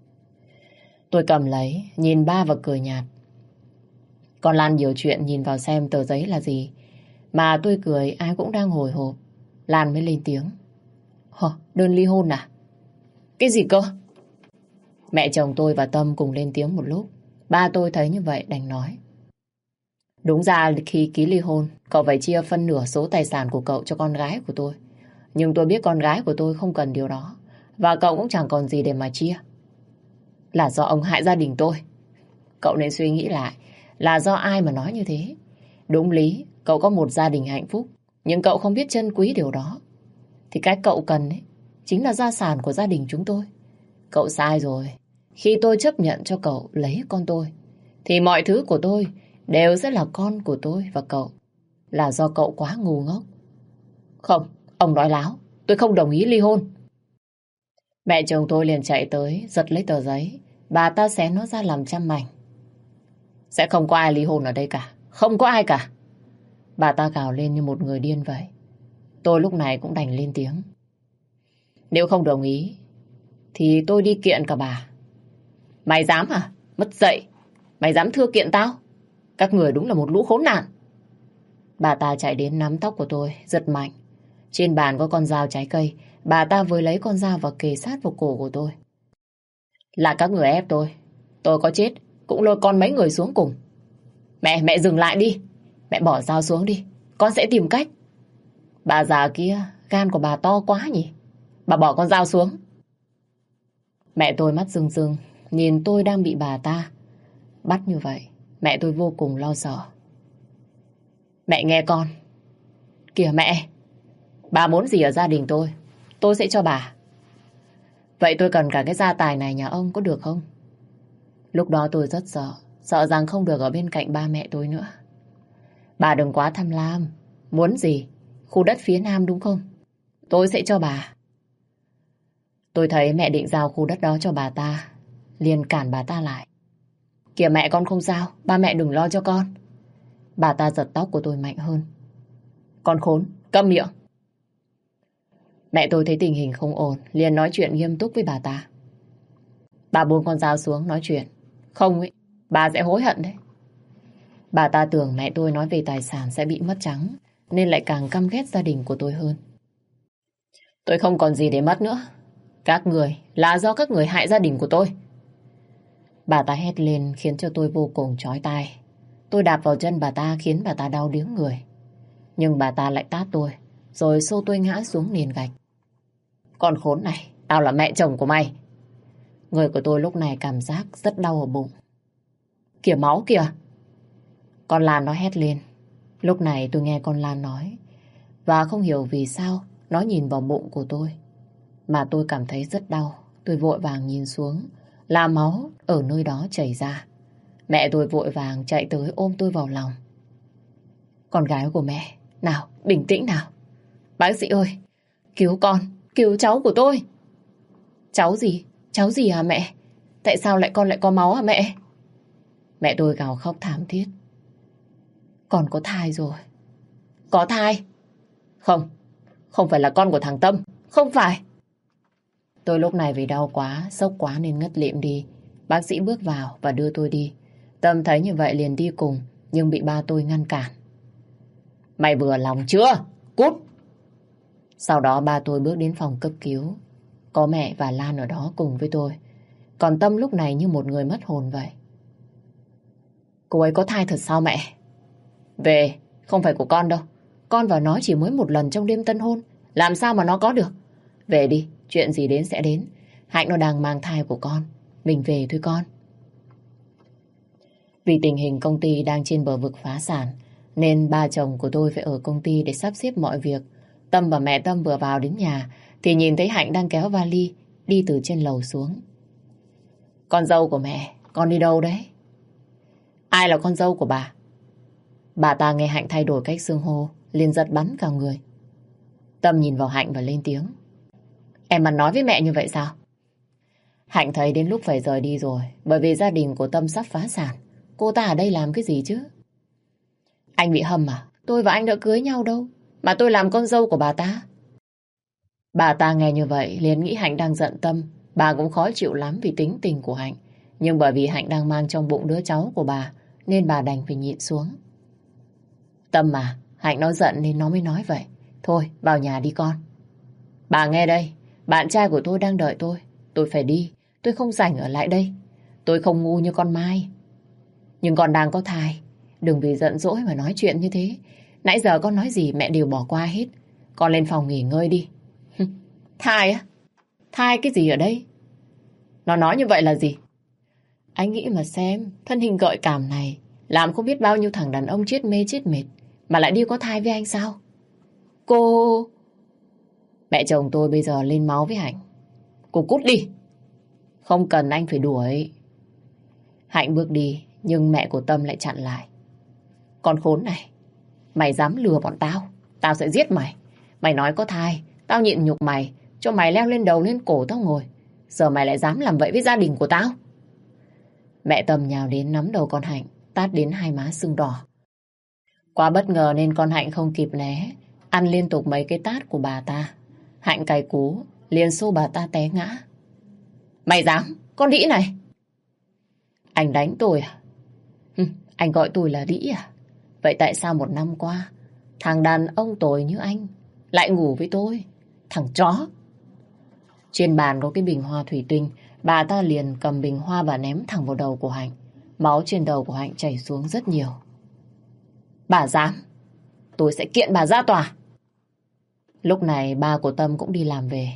Tôi cầm lấy, nhìn ba và cười nhạt. Con Lan nhiều chuyện nhìn vào xem tờ giấy là gì. Mà tôi cười ai cũng đang hồi hộp. Lan mới lên tiếng. Hả, đơn ly hôn à? Cái gì cơ? Mẹ chồng tôi và Tâm cùng lên tiếng một lúc. Ba tôi thấy như vậy đành nói. Đúng ra khi ký ly hôn, cậu phải chia phân nửa số tài sản của cậu cho con gái của tôi. Nhưng tôi biết con gái của tôi không cần điều đó. Và cậu cũng chẳng còn gì để mà chia. Là do ông hại gia đình tôi. Cậu nên suy nghĩ lại, là do ai mà nói như thế? Đúng lý, cậu có một gia đình hạnh phúc, nhưng cậu không biết trân quý điều đó. Thì cái cậu cần ấy, chính là gia sản của gia đình chúng tôi. Cậu sai rồi. Khi tôi chấp nhận cho cậu lấy con tôi, thì mọi thứ của tôi đều sẽ là con của tôi và cậu. Là do cậu quá ngu ngốc. Không, ông nói láo. Tôi không đồng ý ly hôn. Mẹ chồng tôi liền chạy tới, giật lấy tờ giấy. Bà ta xé nó ra làm trăm mảnh. Sẽ không có ai ly hôn ở đây cả. Không có ai cả. Bà ta gào lên như một người điên vậy. Tôi lúc này cũng đành lên tiếng. Nếu không đồng ý thì tôi đi kiện cả bà. Mày dám hả? Mất dạy. Mày dám thưa kiện tao? Các người đúng là một lũ khốn nạn. Bà ta chạy đến nắm tóc của tôi, giật mạnh. Trên bàn có con dao trái cây. Bà ta vừa lấy con dao và kề sát vào cổ của tôi. Là các người ép tôi. Tôi có chết cũng lôi con mấy người xuống cùng. Mẹ, mẹ dừng lại đi. Mẹ bỏ dao xuống đi. Con sẽ tìm cách. Bà già kia, gan của bà to quá nhỉ. Bà bỏ con dao xuống. Mẹ tôi mắt rưng rưng, nhìn tôi đang bị bà ta bắt như vậy. Mẹ tôi vô cùng lo sợ. Mẹ nghe con. Kìa mẹ, bà muốn gì ở gia đình tôi, tôi sẽ cho bà. Vậy tôi cần cả cái gia tài này nhà ông có được không? Lúc đó tôi rất sợ, sợ rằng không được ở bên cạnh ba mẹ tôi nữa. Bà đừng quá tham lam. Muốn gì? Khu đất phía nam đúng không? Tôi sẽ cho bà. Tôi thấy mẹ định giao khu đất đó cho bà ta, liền cản bà ta lại. Kìa mẹ, con không giao. Ba mẹ đừng lo cho con. Bà ta giật tóc của tôi mạnh hơn. Con khốn, câm miệng. Mẹ tôi thấy tình hình không ổn, liền nói chuyện nghiêm túc với bà ta. Bà buông con dao xuống nói chuyện. Không ấy, bà sẽ hối hận đấy. Bà ta tưởng mẹ tôi nói về tài sản sẽ bị mất trắng, nên lại càng căm ghét gia đình của tôi hơn. Tôi không còn gì để mất nữa. Các người, là do các người hại gia đình của tôi. Bà ta hét lên khiến cho tôi vô cùng chói tai. Tôi đạp vào chân bà ta khiến bà ta đau điếng người. Nhưng bà ta lại tát tôi, rồi xô tôi ngã xuống nền gạch. Con khốn này, tao là mẹ chồng của mày. Người của tôi lúc này cảm giác rất đau ở bụng. Kìa máu kìa. Con Lan nó hét lên. Lúc này tôi nghe con Lan nói. Và không hiểu vì sao nó nhìn vào bụng của tôi. Mà tôi cảm thấy rất đau. Tôi vội vàng nhìn xuống, là máu ở nơi đó chảy ra. Mẹ tôi vội vàng chạy tới ôm tôi vào lòng. Con gái của mẹ, nào, bình tĩnh nào. Bác sĩ ơi, cứu con, cứu cháu của tôi. Cháu gì? Cháu gì hả mẹ? Tại sao lại con lại có máu hả mẹ? Mẹ tôi gào khóc thảm thiết. Con có thai rồi. Có thai? Không, không phải là con của thằng Tâm. Không phải. Tôi lúc này vì đau quá, sốc quá nên ngất lịm đi. Bác sĩ bước vào và đưa tôi đi. Tâm thấy như vậy liền đi cùng, nhưng bị ba tôi ngăn cản. Mày vừa lòng chưa? Cút! Sau đó ba tôi bước đến phòng cấp cứu. Có mẹ và Lan ở đó cùng với tôi. Còn Tâm lúc này như một người mất hồn vậy. Cô ấy có thai thật sao mẹ? Về, không phải của con đâu. Con và nó chỉ mới một lần trong đêm tân hôn. Làm sao mà nó có được? Về đi, chuyện gì đến sẽ đến. Hạnh nó đang mang thai của con. Mình về thôi con. Vì tình hình công ty đang trên bờ vực phá sản, nên ba chồng của tôi phải ở công ty để sắp xếp mọi việc. Tâm và mẹ Tâm vừa vào đến nhà thì nhìn thấy Hạnh đang kéo vali đi từ trên lầu xuống. Con dâu của mẹ, con đi đâu đấy? Ai là con dâu của bà? Bà ta nghe Hạnh thay đổi cách xưng hô, liền giật bắn cả người. Tâm nhìn vào Hạnh và lên tiếng. Em mà nói với mẹ như vậy sao? Hạnh thấy đến lúc phải rời đi rồi, bởi vì gia đình của Tâm sắp phá sản. Cô ta ở đây làm cái gì chứ? Anh bị hâm à? Tôi và anh đã cưới nhau đâu, mà tôi làm con dâu của bà ta. Bà ta nghe như vậy liền nghĩ Hạnh đang giận Tâm. Bà cũng khó chịu lắm vì tính tình của Hạnh. Nhưng bởi vì Hạnh đang mang trong bụng đứa cháu của bà, nên bà đành phải nhịn xuống. Tâm mà, Hạnh nó giận nên nó mới nói vậy. Thôi, vào nhà đi con. Bà nghe đây, bạn trai của tôi đang đợi tôi. Tôi phải đi, tôi không rảnh ở lại đây. Tôi không ngu như con Mai. Nhưng con đang có thai. Đừng vì giận dỗi mà nói chuyện như thế. Nãy giờ con nói gì mẹ đều bỏ qua hết. Con lên phòng nghỉ ngơi đi. Thai á? Thai cái gì ở đây? Nó nói như vậy là gì? Anh nghĩ mà xem, thân hình gợi cảm này làm không biết bao nhiêu thằng đàn ông chết mê chết mệt, mà lại đi có thai với anh sao? Cô... Mẹ chồng tôi bây giờ lên máu với Hạnh. Cô cút đi. Không cần anh phải đuổi. Hạnh bước đi, nhưng mẹ của Tâm lại chặn lại. Con khốn này, mày dám lừa bọn tao, tao sẽ giết mày. Mày nói có thai, tao nhịn nhục mày, cho mày leo lên đầu lên cổ tao ngồi. Giờ mày lại dám làm vậy với gia đình của tao. Mẹ Tâm nhào đến nắm đầu con Hạnh, tát đến hai má sưng đỏ. Quá bất ngờ nên con Hạnh không kịp né, ăn liên tục mấy cái tát của bà ta. Hạnh cay cú, liền xô bà ta té ngã. Mày dám, con đĩ này. Anh đánh tôi à? Hừ, anh gọi tôi là đĩ à? Vậy tại sao một năm qua, thằng đàn ông tồi như anh lại ngủ với tôi? Thằng chó. Trên bàn có cái bình hoa thủy tinh, bà ta liền cầm bình hoa và ném thẳng vào đầu của Hạnh. Máu trên đầu của Hạnh chảy xuống rất nhiều. Bà dám, tôi sẽ kiện bà ra tòa. Lúc này ba của Tâm cũng đi làm về.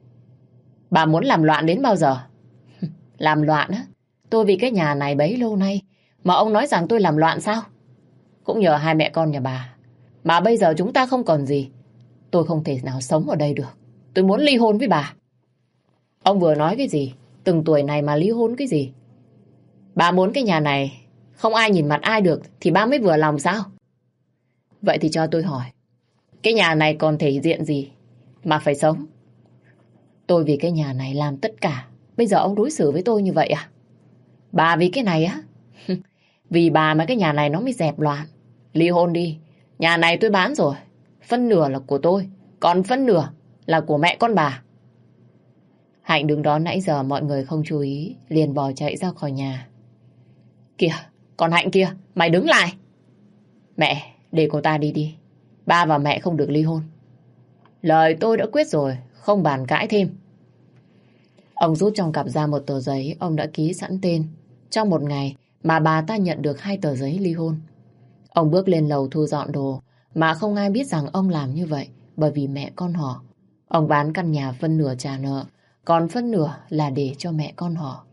Bà muốn làm loạn đến bao giờ? Làm loạn á? Tôi vì cái nhà này bấy lâu nay mà ông nói rằng tôi làm loạn sao? Cũng nhờ hai mẹ con nhà bà mà bây giờ chúng ta không còn gì. Tôi không thể nào sống ở đây được. Tôi muốn ly hôn với bà. Ông vừa nói cái gì? Từng tuổi này mà ly hôn cái gì? Bà muốn cái nhà này không ai nhìn mặt ai được thì bà mới vừa lòng sao? Vậy thì cho tôi hỏi, cái nhà này còn thể diện gì mà phải sống? Tôi vì cái nhà này làm tất cả. Bây giờ ông đối xử với tôi như vậy à? Bà vì cái này á? Vì bà mà cái nhà này nó mới dẹp loạn. Ly hôn đi. Nhà này tôi bán rồi. Phân nửa là của tôi, còn phân nửa là của mẹ con bà. Hạnh đứng đó nãy giờ mọi người không chú ý, liền bò chạy ra khỏi nhà. Kìa, con Hạnh kia, mày đứng lại. Mẹ, để cô ta đi đi. Ba và mẹ không được ly hôn. Lời tôi đã quyết rồi, không bàn cãi thêm. Ông rút trong cặp ra một tờ giấy, ông đã ký sẵn tên. Trong một ngày mà bà ta nhận được hai tờ giấy ly hôn. Ông bước lên lầu thu dọn đồ, mà không ai biết rằng ông làm như vậy bởi vì mẹ con họ. Ông bán căn nhà phân nửa trả nợ, còn phân nửa là để cho mẹ con họ.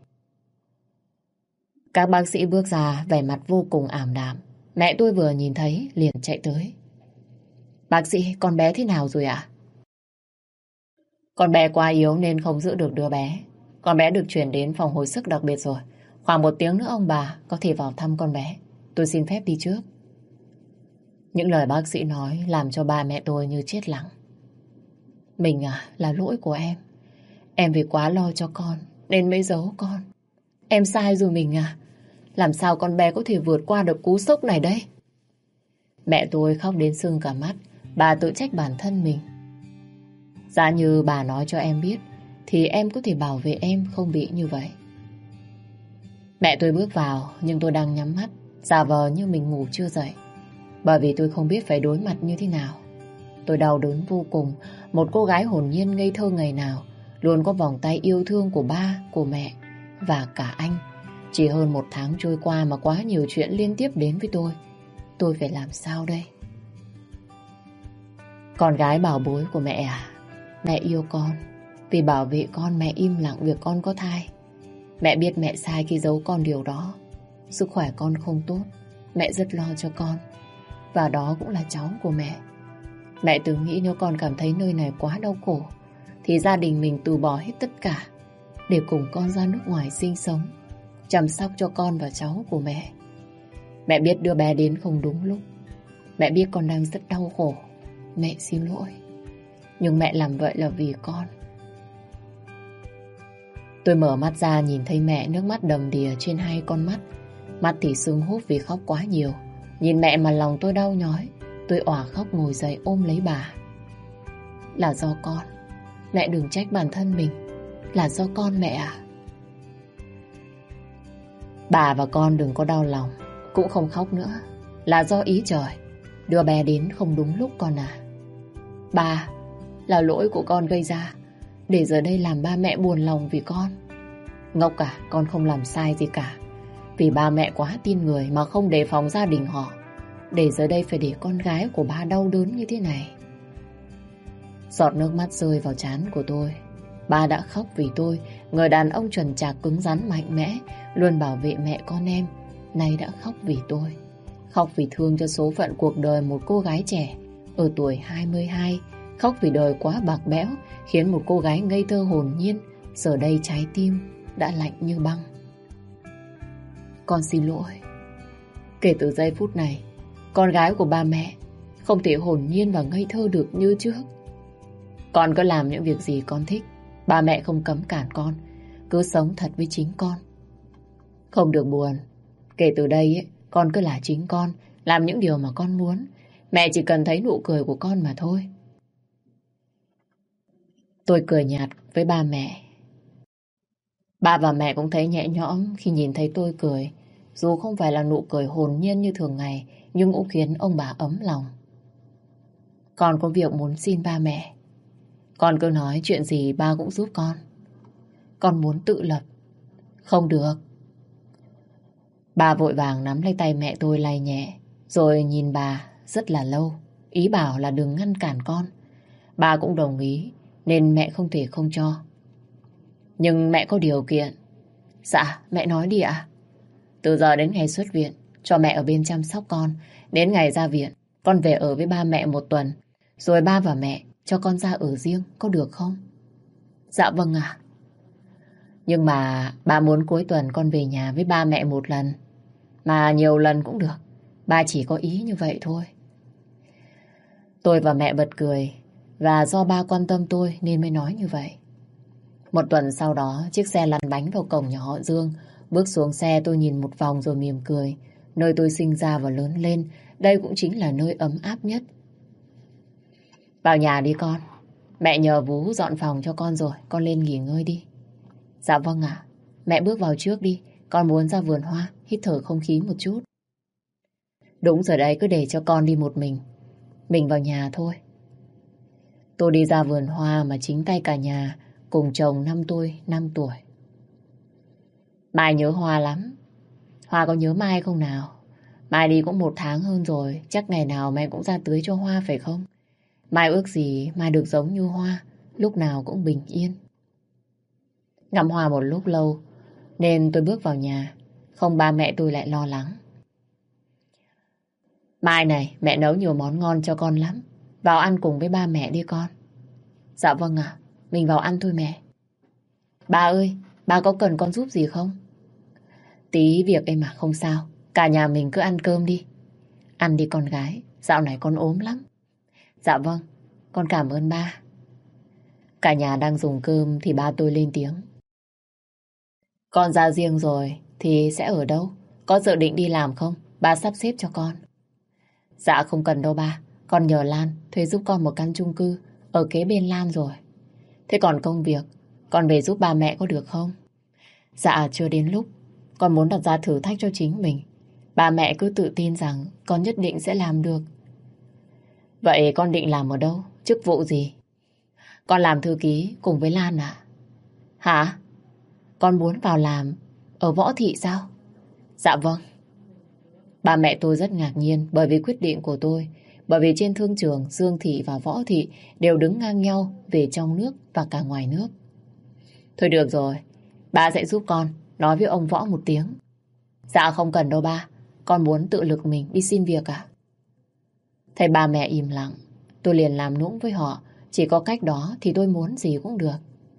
Các bác sĩ bước ra vẻ mặt vô cùng ảm đạm. Mẹ tôi vừa nhìn thấy liền chạy tới. Bác sĩ, con bé thế nào rồi ạ? Con bé quá yếu nên không giữ được đứa bé. Con bé được chuyển đến phòng hồi sức đặc biệt rồi. Khoảng một tiếng nữa ông bà có thể vào thăm con bé. Tôi xin phép đi trước. Những lời bác sĩ nói làm cho ba mẹ tôi như chết lặng. Mình à, là lỗi của em. Em vì quá lo cho con nên mới giấu con. Em sai rồi mình à. Làm sao con bé có thể vượt qua được cú sốc này đây? Mẹ tôi khóc đến sưng cả mắt. Bà tự trách bản thân mình. Giá như bà nói cho em biết thì em có thể bảo vệ em không bị như vậy. Mẹ tôi bước vào nhưng tôi đang nhắm mắt, giả vờ như mình ngủ chưa dậy. Bởi vì tôi không biết phải đối mặt như thế nào. Tôi đau đớn vô cùng. Một cô gái hồn nhiên ngây thơ ngày nào luôn có vòng tay yêu thương của ba, của mẹ và cả anh. Chỉ hơn một tháng trôi qua mà quá nhiều chuyện liên tiếp đến với tôi. Tôi phải làm sao đây? Con gái bảo bối của mẹ à? Mẹ yêu con. Vì bảo vệ con mẹ im lặng việc con có thai. Mẹ biết mẹ sai khi giấu con điều đó. Sức khỏe con không tốt, mẹ rất lo cho con. Và đó cũng là cháu của mẹ. Mẹ từng nghĩ nếu con cảm thấy nơi này quá đau khổ thì gia đình mình từ bỏ hết tất cả để cùng con ra nước ngoài sinh sống, chăm sóc cho con và cháu của mẹ. Mẹ biết đưa bé đến không đúng lúc. Mẹ biết con đang rất đau khổ. Mẹ xin lỗi. Nhưng mẹ làm vậy là vì con. Tôi mở mắt ra nhìn thấy mẹ, nước mắt đầm đìa trên hai con mắt. Mắt thì sưng húp vì khóc quá nhiều. Nhìn mẹ mà lòng tôi đau nhói. Tôi òa khóc ngồi dậy ôm lấy bà. Là do con. Mẹ đừng trách bản thân mình. Là do con mẹ à? Bà và con đừng có đau lòng, cũng không khóc nữa. Là do ý trời. Đưa bé đến không đúng lúc con à. Bà, là lỗi của con gây ra, để giờ đây làm ba mẹ buồn lòng vì con. Ngốc cả, con không làm sai gì cả. Vì ba mẹ quá tin người mà không đề phòng gia đình họ, để giờ đây phải để con gái của ba đau đớn như thế này. Giọt nước mắt rơi vào trán của tôi. Ba đã khóc vì tôi, người đàn ông chuẩn chạc cứng rắn mạnh mẽ, luôn bảo vệ mẹ con em, nay đã khóc vì tôi. Khóc vì thương cho số phận cuộc đời một cô gái trẻ ở tuổi hai mươi hai. Khóc vì đời quá bạc bẽo, khiến một cô gái ngây thơ hồn nhiên giờ đây trái tim đã lạnh như băng. Con xin lỗi. Kể từ giây phút này, con gái của ba mẹ không thể hồn nhiên và ngây thơ được như trước. Con cứ làm những việc gì con thích, ba mẹ không cấm cản con. Cứ sống thật với chính con. Không được buồn. Kể từ đây ấy, con cứ là chính con, làm những điều mà con muốn. Mẹ chỉ cần thấy nụ cười của con mà thôi. Tôi cười nhạt với ba mẹ. Ba và mẹ cũng thấy nhẹ nhõm khi nhìn thấy tôi cười. Dù không phải là nụ cười hồn nhiên như thường ngày, nhưng cũng khiến ông bà ấm lòng. Con có việc muốn xin ba mẹ. Con cứ nói chuyện gì ba cũng giúp con. Con muốn tự lập. Không được. Ba vội vàng nắm lấy tay mẹ tôi lay nhẹ, rồi nhìn bà rất là lâu. Ý bảo là đừng ngăn cản con. Ba cũng đồng ý, nên mẹ không thể không cho. Nhưng mẹ có điều kiện. Dạ, mẹ nói đi ạ. Từ giờ đến ngày xuất viện, cho mẹ ở bên chăm sóc con. Đến ngày ra viện, con về ở với ba mẹ một tuần. Rồi ba và mẹ cho con ra ở riêng, có được không? Dạ vâng ạ. Nhưng mà ba muốn cuối tuần con về nhà với ba mẹ một lần. Mà nhiều lần cũng được. Ba chỉ có ý như vậy thôi. Tôi và mẹ bật cười. Và do ba quan tâm tôi nên mới nói như vậy. Một tuần sau đó, chiếc xe lăn bánh vào cổng nhà họ Dương. Bước xuống xe tôi nhìn một vòng rồi mỉm cười. Nơi tôi sinh ra và lớn lên, đây cũng chính là nơi ấm áp nhất. Vào nhà đi con. Mẹ nhờ Vú dọn phòng cho con rồi, con lên nghỉ ngơi đi. Dạ vâng ạ. Mẹ bước vào trước đi, con muốn ra vườn hoa, hít thở không khí một chút. Đúng rồi đấy, cứ để cho con đi một mình. Mình vào nhà thôi. Tôi đi ra vườn hoa mà chính tay cả nhà cùng chồng năm tôi, năm tuổi. Mai nhớ Hoa lắm. Hoa có nhớ Mai không nào? Mai đi cũng một tháng hơn rồi, chắc ngày nào mẹ cũng ra tưới cho Hoa phải không? Mai ước gì Mai được giống như Hoa, lúc nào cũng bình yên. Ngắm Hoa một lúc lâu, nên tôi bước vào nhà. Không ba mẹ tôi lại lo lắng. Mai này, mẹ nấu nhiều món ngon cho con lắm. Vào ăn cùng với ba mẹ đi con. Dạ vâng ạ, mình vào ăn thôi mẹ. Ba ơi, ba có cần con giúp gì không? Tí việc em mà không sao. Cả nhà mình cứ ăn cơm đi. Ăn đi con gái, dạo này con ốm lắm. Dạ vâng, con cảm ơn ba. Cả nhà đang dùng cơm thì ba tôi lên tiếng. Con ra riêng rồi thì sẽ ở đâu? Có dự định đi làm không? Ba sắp xếp cho con. Dạ không cần đâu ba. Con nhờ Lan thuê giúp con một căn chung cư ở kế bên Lan rồi. Thế còn công việc, con về giúp ba mẹ có được không? Dạ chưa đến lúc. Con muốn đặt ra thử thách cho chính mình. Ba mẹ cứ tự tin rằng con nhất định sẽ làm được. Vậy con định làm ở đâu? Chức vụ gì? Con làm thư ký cùng với Lan à? Hả? Con muốn vào làm ở Võ Thị sao? Dạ vâng. Ba mẹ tôi rất ngạc nhiên bởi vì quyết định của tôi. Bởi vì trên thương trường, Dương Thị và Võ Thị đều đứng ngang nhau về trong nước và cả ngoài nước. Thôi được rồi, ba sẽ giúp con nói với ông Võ một tiếng. Dạ không cần đâu ba, con muốn tự lực mình đi xin việc à? Thấy ba mẹ im lặng, tôi liền làm nũng với họ. Chỉ có cách đó thì tôi muốn gì cũng được.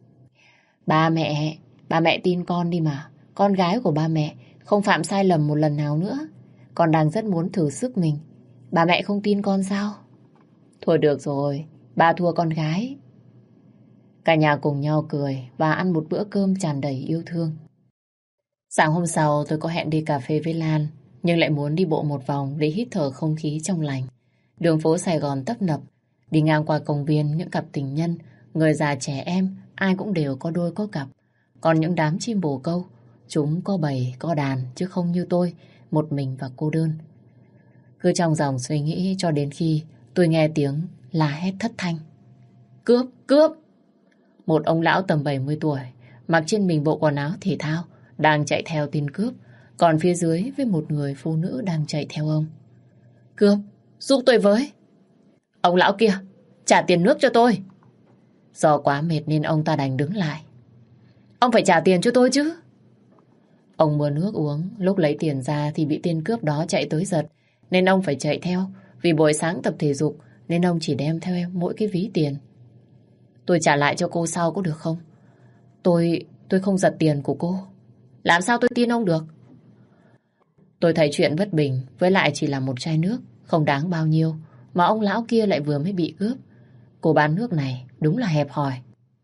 Ba mẹ, ba mẹ tin con đi mà. Con gái của ba mẹ không phạm sai lầm một lần nào nữa. Con đang rất muốn thử sức mình. Ba mẹ không tin con sao? Thôi được rồi, ba thua con gái. Cả nhà cùng nhau cười và ăn một bữa cơm tràn đầy yêu thương. Sáng hôm sau tôi có hẹn đi cà phê với Lan, nhưng lại muốn đi bộ một vòng để hít thở không khí trong lành. Đường phố Sài Gòn tấp nập, đi ngang qua công viên những cặp tình nhân, người già trẻ em, ai cũng đều có đôi có cặp. Còn những đám chim bồ câu, chúng có bầy, có đàn, chứ không như tôi, một mình và cô đơn. Cứ trong dòng suy nghĩ cho đến khi tôi nghe tiếng la hét thất thanh. Cướp, cướp! Một ông lão tầm bảy mươi tuổi, mặc trên mình bộ quần áo thể thao, đang chạy theo tên cướp, còn phía dưới với một người phụ nữ đang chạy theo ông. Cướp, giúp tôi với! Ông lão kia, trả tiền nước cho tôi! Do quá mệt nên ông ta đành đứng lại. Ông phải trả tiền cho tôi chứ! Ông mua nước uống, lúc lấy tiền ra thì bị tên cướp đó chạy tới giật, nên ông phải chạy theo. Vì buổi sáng tập thể dục nên ông chỉ đem theo em mỗi cái ví tiền. Tôi trả lại cho cô sau có được không? Tôi, tôi không giật tiền của cô. Làm sao tôi tin ông được? Tôi thấy chuyện bất bình, với lại chỉ là một chai nước, không đáng bao nhiêu, mà ông lão kia lại vừa mới bị cướp. Cô bán nước này đúng là hẹp hòi.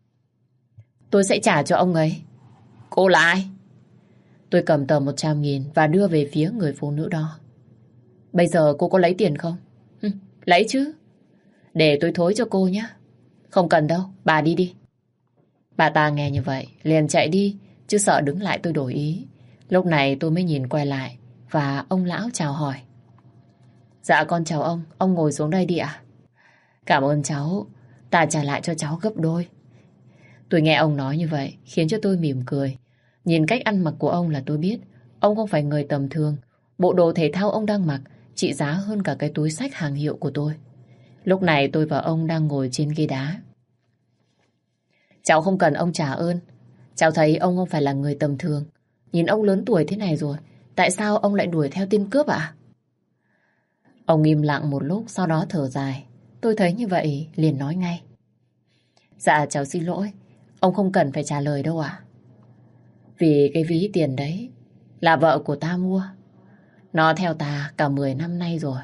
Tôi sẽ trả cho ông ấy. Cô là ai? Tôi cầm tờ một trăm nghìn và đưa về phía người phụ nữ đó. Bây giờ cô có lấy tiền không? Hừ, lấy chứ. Để tôi thối cho cô nhé. Không cần đâu, bà đi đi. Bà ta nghe như vậy, liền chạy đi, chứ sợ đứng lại tôi đổi ý. Lúc này tôi mới nhìn quay lại, và ông lão chào hỏi. Dạ con chào ông, ông ngồi xuống đây đi ạ. Cảm ơn cháu, ta trả lại cho cháu gấp đôi. Tôi nghe ông nói như vậy, khiến cho tôi mỉm cười. Nhìn cách ăn mặc của ông là tôi biết, ông không phải người tầm thường. Bộ đồ thể thao ông đang mặc trị giá hơn cả cái túi xách hàng hiệu của tôi. Lúc này tôi và ông đang ngồi trên ghế đá. Cháu không cần ông trả ơn. Cháu thấy ông không phải là người tầm thường. Nhìn ông lớn tuổi thế này rồi, tại sao ông lại đuổi theo tên cướp ạ? Ông im lặng một lúc, sau đó thở dài. Tôi thấy như vậy, liền nói ngay. Dạ cháu xin lỗi, ông không cần phải trả lời đâu ạ. Vì cái ví tiền đấy là vợ của ta mua. Nó theo ta cả mười năm nay rồi.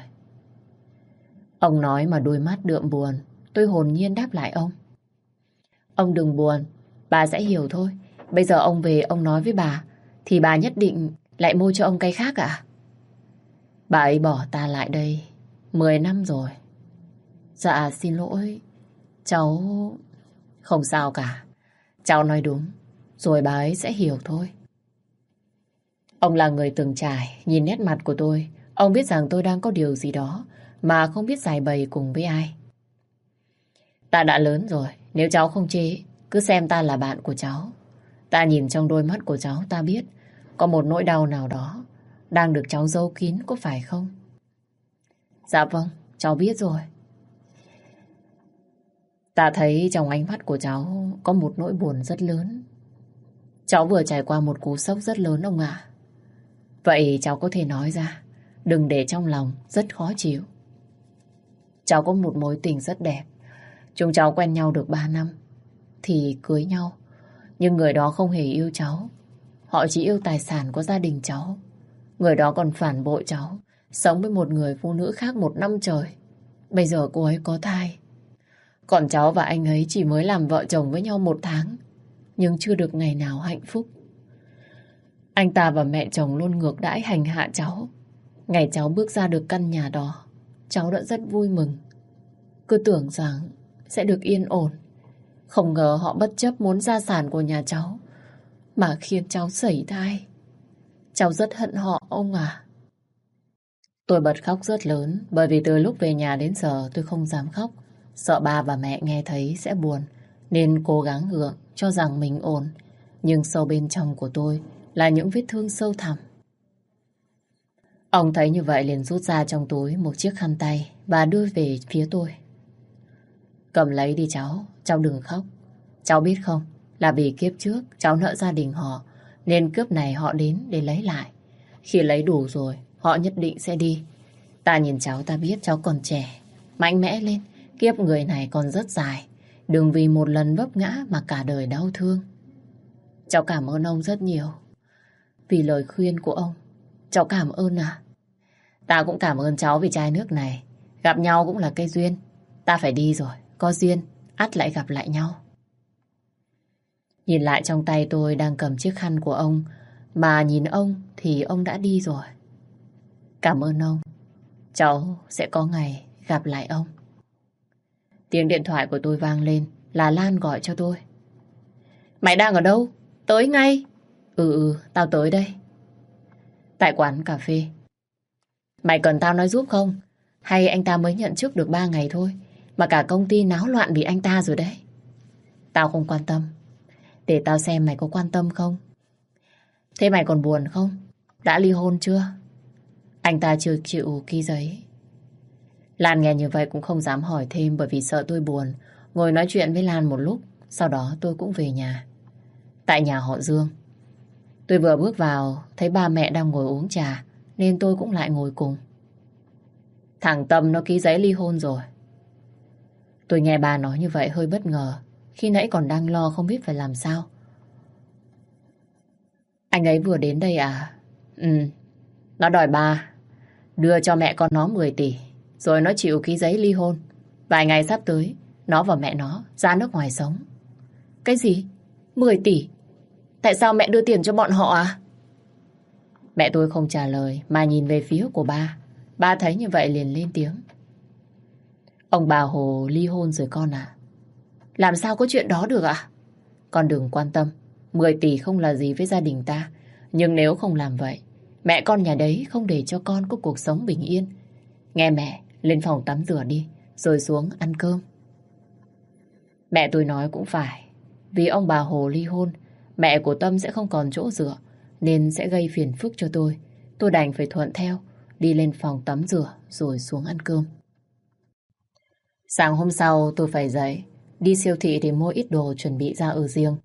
Ông nói mà đôi mắt đượm buồn. Tôi hồn nhiên đáp lại ông. Ông đừng buồn, bà sẽ hiểu thôi. Bây giờ ông về ông nói với bà, thì bà nhất định lại mua cho ông cái khác ạ? Bà ấy bỏ ta lại đây mười năm rồi. Dạ xin lỗi, cháu... Không sao cả, cháu nói đúng, rồi bà ấy sẽ hiểu thôi. Ông là người từng trải, nhìn nét mặt của tôi, ông biết rằng tôi đang có điều gì đó mà không biết giải bày cùng với ai. Ta đã lớn rồi, nếu cháu không chê, cứ xem ta là bạn của cháu. Ta nhìn trong đôi mắt của cháu, ta biết có một nỗi đau nào đó đang được cháu giấu kín, có phải không? Dạ vâng, cháu biết rồi. Ta thấy trong ánh mắt của cháu có một nỗi buồn rất lớn. Cháu vừa trải qua một cú sốc rất lớn ông ạ. Vậy cháu có thể nói ra, đừng để trong lòng rất khó chịu. Cháu có một mối tình rất đẹp. Chúng cháu quen nhau được ba năm thì cưới nhau. Nhưng người đó không hề yêu cháu. Họ chỉ yêu tài sản của gia đình cháu. Người đó còn phản bội cháu, sống với một người phụ nữ khác một năm trời. Bây giờ cô ấy có thai. Còn cháu và anh ấy chỉ mới làm vợ chồng với nhau một tháng, nhưng chưa được ngày nào hạnh phúc. Anh ta và mẹ chồng luôn ngược đãi hành hạ cháu. Ngày cháu bước ra được căn nhà đó, cháu đã rất vui mừng. Cứ tưởng rằng sẽ được yên ổn. Không ngờ họ bất chấp muốn gia sản của nhà cháu mà khiến cháu sẩy thai. Cháu rất hận họ ông à. Tôi bật khóc rất lớn, bởi vì từ lúc về nhà đến giờ tôi không dám khóc. Sợ ba và mẹ nghe thấy sẽ buồn, nên cố gắng gượng cho rằng mình ổn. Nhưng sâu bên trong của tôi là những vết thương sâu thẳm. Ông thấy như vậy liền rút ra trong túi một chiếc khăn tay và đưa về phía tôi. Cầm lấy đi cháu, cháu đừng khóc. Cháu biết không, là vì kiếp trước cháu nợ gia đình họ, nên cướp này họ đến để lấy lại. Khi lấy đủ rồi, họ nhất định sẽ đi. Ta nhìn cháu ta biết cháu còn trẻ, mạnh mẽ lên, kiếp người này còn rất dài. Đừng vì một lần vấp ngã mà cả đời đau thương. Cháu cảm ơn ông rất nhiều. Vì lời khuyên của ông, cháu cảm ơn à. Ta cũng cảm ơn cháu vì chai nước này. Gặp nhau cũng là cái duyên. Ta phải đi rồi, có duyên, ắt lại gặp lại nhau. Nhìn lại trong tay tôi đang cầm chiếc khăn của ông, mà nhìn ông thì ông đã đi rồi. Cảm ơn ông. Cháu sẽ có ngày gặp lại ông. Tiếng điện thoại của tôi vang lên, là Lan gọi cho tôi. Mày đang ở đâu? Tới ngay. Ừ ừ, tao tới đây. Tại quán cà phê. Mày cần tao nói giúp không? Hay anh ta mới nhận chức được ba ngày thôi mà cả công ty náo loạn vì anh ta rồi đấy. Tao không quan tâm. Để tao xem mày có quan tâm không. Thế mày còn buồn không? Đã ly hôn chưa? Anh ta chưa chịu ký giấy. Lan nghe như vậy cũng không dám hỏi thêm, bởi vì sợ tôi buồn. Ngồi nói chuyện với Lan một lúc, sau đó tôi cũng về nhà. Tại nhà họ Dương, tôi vừa bước vào thấy ba mẹ đang ngồi uống trà, nên tôi cũng lại ngồi cùng. Thằng Tâm nó ký giấy ly hôn rồi. Tôi nghe bà nói như vậy hơi bất ngờ. Khi nãy còn đang lo không biết phải làm sao. Anh ấy vừa đến đây à? Ừ. Nó đòi bà đưa cho mẹ con nó mười tỷ, rồi nó chịu ký giấy ly hôn. Vài ngày sắp tới, nó và mẹ nó ra nước ngoài sống. Cái gì? mười tỷ? Tại sao mẹ đưa tiền cho bọn họ à? Mẹ tôi không trả lời mà nhìn về phía của ba. Ba thấy như vậy liền lên tiếng. Ông bà Hồ ly hôn rồi con à? Làm sao có chuyện đó được ạ? Con đừng quan tâm. mười tỷ không là gì với gia đình ta. Nhưng nếu không làm vậy, mẹ con nhà đấy không để cho con có cuộc sống bình yên. Nghe mẹ, lên phòng tắm rửa đi, rồi xuống ăn cơm. Mẹ tôi nói cũng phải. Vì ông bà Hồ ly hôn, mẹ của Tâm sẽ không còn chỗ dựa, nên sẽ gây phiền phức cho tôi. Tôi đành phải thuận theo, đi lên phòng tắm rửa rồi xuống ăn cơm. Sáng hôm sau tôi phải dậy, đi siêu thị để mua ít đồ chuẩn bị ra ở riêng.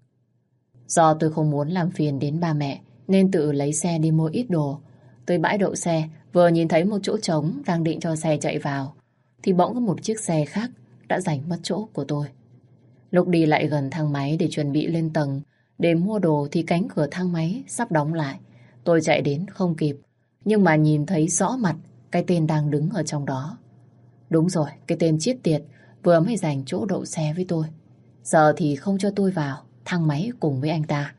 Do tôi không muốn làm phiền đến ba mẹ, nên tự lấy xe đi mua ít đồ. Tới bãi đậu xe, vừa nhìn thấy một chỗ trống đang định cho xe chạy vào, thì bỗng có một chiếc xe khác đã giành mất chỗ của tôi. Lúc đi lại gần thang máy để chuẩn bị lên tầng để mua đồ thì cánh cửa thang máy sắp đóng lại. Tôi chạy đến không kịp, nhưng mà nhìn thấy rõ mặt cái tên đang đứng ở trong đó. Đúng rồi, cái tên chết tiệt vừa mới giành chỗ đậu xe với tôi. Giờ thì không cho tôi vào thang máy cùng với anh ta.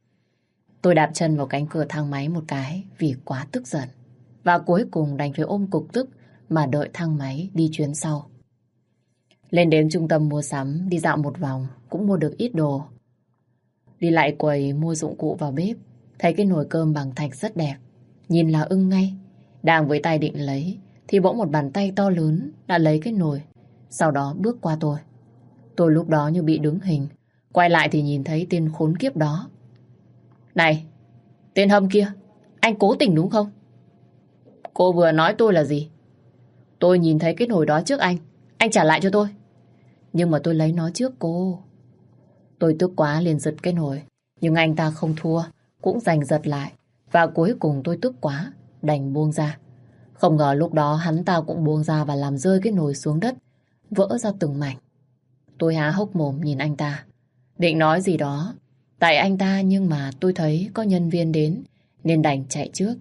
Tôi đạp chân vào cánh cửa thang máy một cái vì quá tức giận. Và cuối cùng đành phải ôm cục tức mà đợi thang máy đi chuyến sau. Lên đến trung tâm mua sắm, đi dạo một vòng, cũng mua được ít đồ. Đi lại quầy mua dụng cụ vào bếp, thấy cái nồi cơm bằng thạch rất đẹp. Nhìn là ưng ngay. Đang với tay định lấy, thì bỗng một bàn tay to lớn đã lấy cái nồi, sau đó bước qua tôi. Tôi lúc đó như bị đứng hình. Quay lại thì nhìn thấy tên khốn kiếp đó. Này, tên Hâm kia, anh cố tình đúng không? Cô vừa nói tôi là gì? Tôi nhìn thấy cái nồi đó trước anh, anh trả lại cho tôi. Nhưng mà tôi lấy nó trước cô. Tôi tức quá liền giật cái nồi, nhưng anh ta không thua, cũng giành giật lại. Và cuối cùng tôi tức quá, đành buông ra. Không ngờ lúc đó hắn ta cũng buông ra và làm rơi cái nồi xuống đất, vỡ ra từng mảnh. Tôi há hốc mồm nhìn anh ta, định nói gì đó tại anh ta, nhưng mà tôi thấy có nhân viên đến nên đành chạy trước.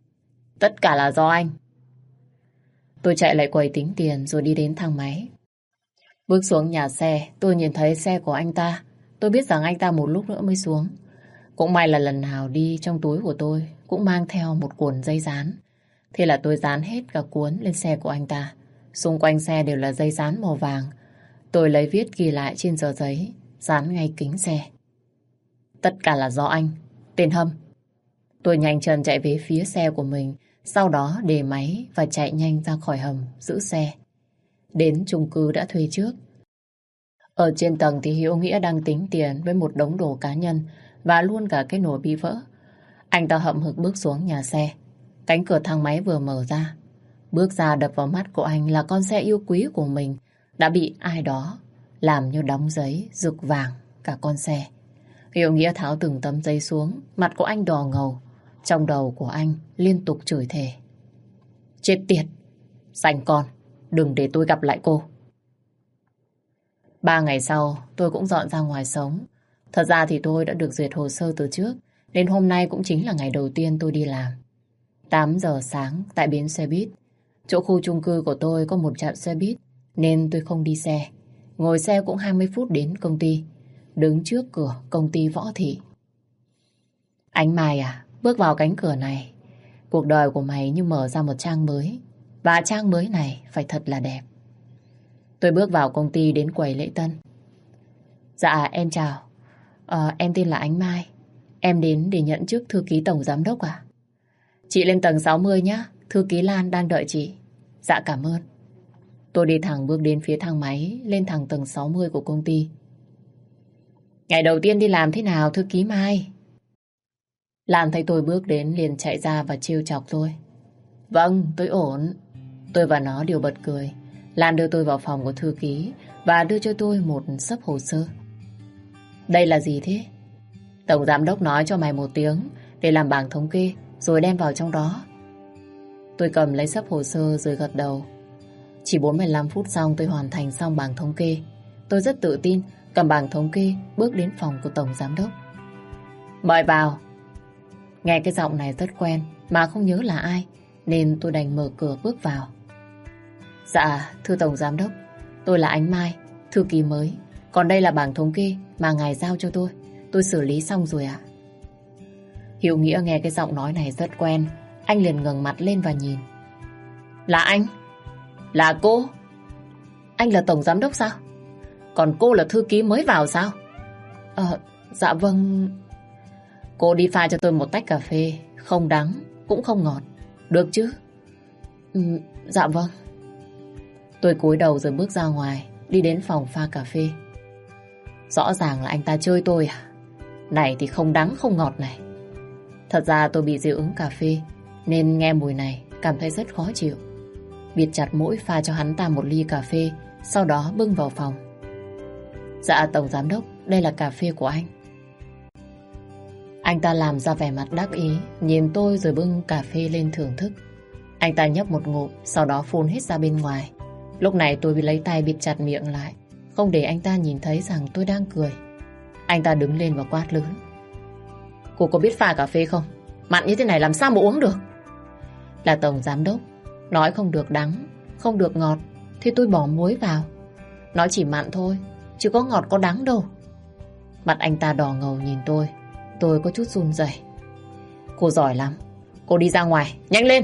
Tất cả là do anh. Tôi chạy lại quầy tính tiền rồi đi đến thang máy. Bước xuống nhà xe, tôi nhìn thấy xe của anh ta. Tôi biết rằng anh ta một lúc nữa mới xuống. Cũng may là lần nào đi trong túi của tôi cũng mang theo một cuộn giấy dán. Thế là tôi dán hết cả cuốn lên xe của anh ta. Xung quanh xe đều là giấy dán màu vàng. Tôi lấy viết ghi lại trên tờ giấy, dán ngay kính xe. Tất cả là do anh, tên Hâm. Tôi nhanh chân chạy về phía xe của mình, sau đó để máy và chạy nhanh ra khỏi hầm giữ xe. Đến chung cư đã thuê trước. Ở trên tầng thì Hiếu Nghĩa đang tính tiền với một đống đồ cá nhân và luôn cả cái nồi bị vỡ. Anh ta hậm hực bước xuống nhà xe. Cánh cửa thang máy vừa mở ra. Bước ra đập vào mắt của anh là con xe yêu quý của mình đã bị ai đó làm như đóng giấy, rực vàng cả con xe. Hiệu Nghĩa tháo từng tấm giấy xuống, mặt của anh đỏ ngầu. Trong đầu của anh liên tục chửi thề. Chết tiệt, sành con, đừng để tôi gặp lại cô. Ba ngày sau, tôi cũng dọn ra ngoài sống. Thật ra thì tôi đã được duyệt hồ sơ từ trước, nên hôm nay cũng chính là ngày đầu tiên tôi đi làm. tám giờ sáng tại bến xe buýt. Chỗ khu chung cư của tôi có một trạm xe buýt, nên tôi không đi xe. Ngồi xe cũng hai mươi phút đến công ty. Đứng trước cửa công ty Võ Thị. Ánh Mai à, bước vào cánh cửa này, cuộc đời của mày như mở ra một trang mới. Và trang mới này phải thật là đẹp. Tôi bước vào công ty đến quầy lễ tân. Dạ em chào, à, em tên là Ánh Mai. Em đến để nhận chức thư ký tổng giám đốc à? Chị lên tầng sáu mươi nhé, thư ký Lan đang đợi chị. Dạ cảm ơn. Tôi đi thẳng bước đến phía thang máy, lên thẳng tầng sáu mươi của công ty. Ngày đầu tiên đi làm thế nào thư ký Mai? Lan thấy tôi bước đến liền chạy ra và trêu chọc tôi. Vâng, tôi ổn. Tôi và nó đều bật cười. Lan đưa tôi vào phòng của thư ký và đưa cho tôi một xấp hồ sơ. Đây là gì thế? Tổng giám đốc nói cho mày một tiếng để làm bảng thống kê rồi đem vào trong đó. Tôi cầm lấy xấp hồ sơ rồi gật đầu. Chỉ bốn mươi lăm phút xong tôi hoàn thành xong bảng thống kê. Tôi rất tự tin cầm bảng thống kê bước đến phòng của tổng giám đốc. Mời vào. Nghe cái giọng này rất quen mà không nhớ là ai, nên tôi đành mở cửa bước vào. Dạ, thưa tổng giám đốc, tôi là Ánh Mai, thư ký mới. Còn đây là bảng thống kê mà ngài giao cho tôi. Tôi xử lý xong rồi ạ. Hiệu Nghĩa nghe cái giọng nói này rất quen. Anh liền ngẩng mặt lên và nhìn. Là anh? Là cô? Anh là tổng giám đốc sao? Còn cô là thư ký mới vào sao? Ờ, dạ vâng. Cô đi pha cho tôi một tách cà phê, không đắng, cũng không ngọt. Được chứ? Ừ, dạ vâng. Tôi cúi đầu rồi bước ra ngoài, đi đến phòng pha cà phê. Rõ ràng là anh ta chơi tôi à? Này thì không đắng không ngọt này. Thật ra tôi bị dị ứng cà phê, nên nghe mùi này cảm thấy rất khó chịu. Bịt chặt mũi pha cho hắn ta một ly cà phê, sau đó bưng vào phòng. Dạ tổng giám đốc, đây là cà phê của anh. Anh ta làm ra vẻ mặt đắc ý, nhìn tôi rồi bưng cà phê lên thưởng thức. Anh ta nhấp một ngụm, sau đó phun hết ra bên ngoài. Lúc này tôi bị lấy tay bịt chặt miệng lại, không để anh ta nhìn thấy rằng tôi đang cười. Anh ta đứng lên và quát lớn. Cô có biết pha cà phê không? Mặn như thế này làm sao mà uống được? Là tổng giám đốc nói không được đắng, không được ngọt, thì tôi bỏ muối vào. Nó chỉ mặn thôi, chứ có ngọt có đắng đâu. Mặt anh ta đỏ ngầu nhìn tôi. Tôi có chút run rẩy. Cô giỏi lắm. Cô đi ra ngoài, nhanh lên.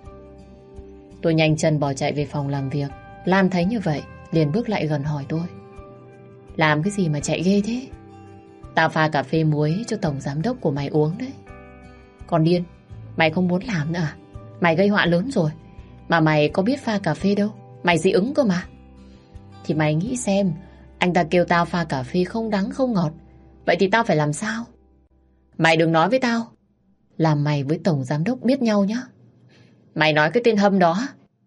Tôi nhanh chân bỏ chạy về phòng làm việc. Lan thấy như vậy liền bước lại gần hỏi tôi. Làm cái gì mà chạy ghê thế? Tao pha cà phê muối cho tổng giám đốc của mày uống đấy. Còn điên, mày không muốn làm nữa à? Mày gây họa lớn rồi. Mà mày có biết pha cà phê đâu. Mày dị ứng cơ mà. Thì mày nghĩ xem, anh ta kêu tao pha cà phê không đắng không ngọt, vậy thì tao phải làm sao? Mày đừng nói với tao là mày với tổng giám đốc biết nhau nhá. Mày nói cái tên Hâm đó.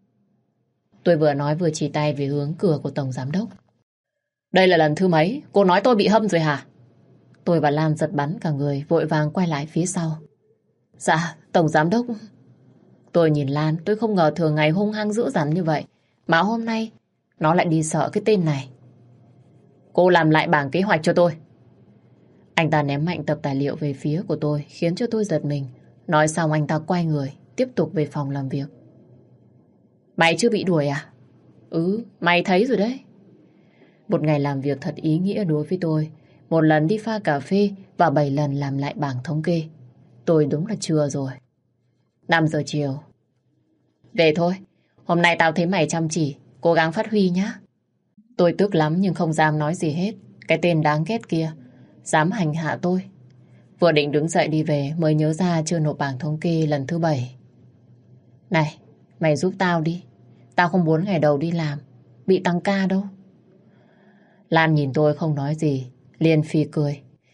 Tôi vừa nói vừa chỉ tay về hướng cửa của tổng giám đốc. Đây là lần thứ mấy cô nói tôi bị hâm rồi hả? Tôi và Lan giật bắn cả người, vội vàng quay lại phía sau. Dạ, tổng giám đốc. Tôi nhìn Lan, tôi không ngờ thường ngày hung hăng dữ dằn như vậy, mà hôm nay nó lại đi sợ cái tên này. Cô làm lại bảng kế hoạch cho tôi. Anh ta ném mạnh tập tài liệu về phía của tôi, khiến cho tôi giật mình. Nói xong anh ta quay người, tiếp tục về phòng làm việc. Mày chưa bị đuổi à? Ừ, mày thấy rồi đấy. Một ngày làm việc thật ý nghĩa đối với tôi. Một lần đi pha cà phê và bảy lần làm lại bảng thống kê. Tôi đúng là chừa rồi. năm giờ chiều. Về thôi, hôm nay tao thấy mày chăm chỉ, cố gắng phát huy nhá. Tôi tức lắm nhưng không dám nói gì hết. Cái tên đáng ghét kia dám hành hạ tôi. Vừa định đứng dậy đi về mới nhớ ra chưa nộp bảng thống kê lần thứ bảy. Này, mày giúp tao đi. Tao không muốn ngày đầu đi làm bị tăng ca đâu. Lan nhìn tôi không nói gì, liền phì cười.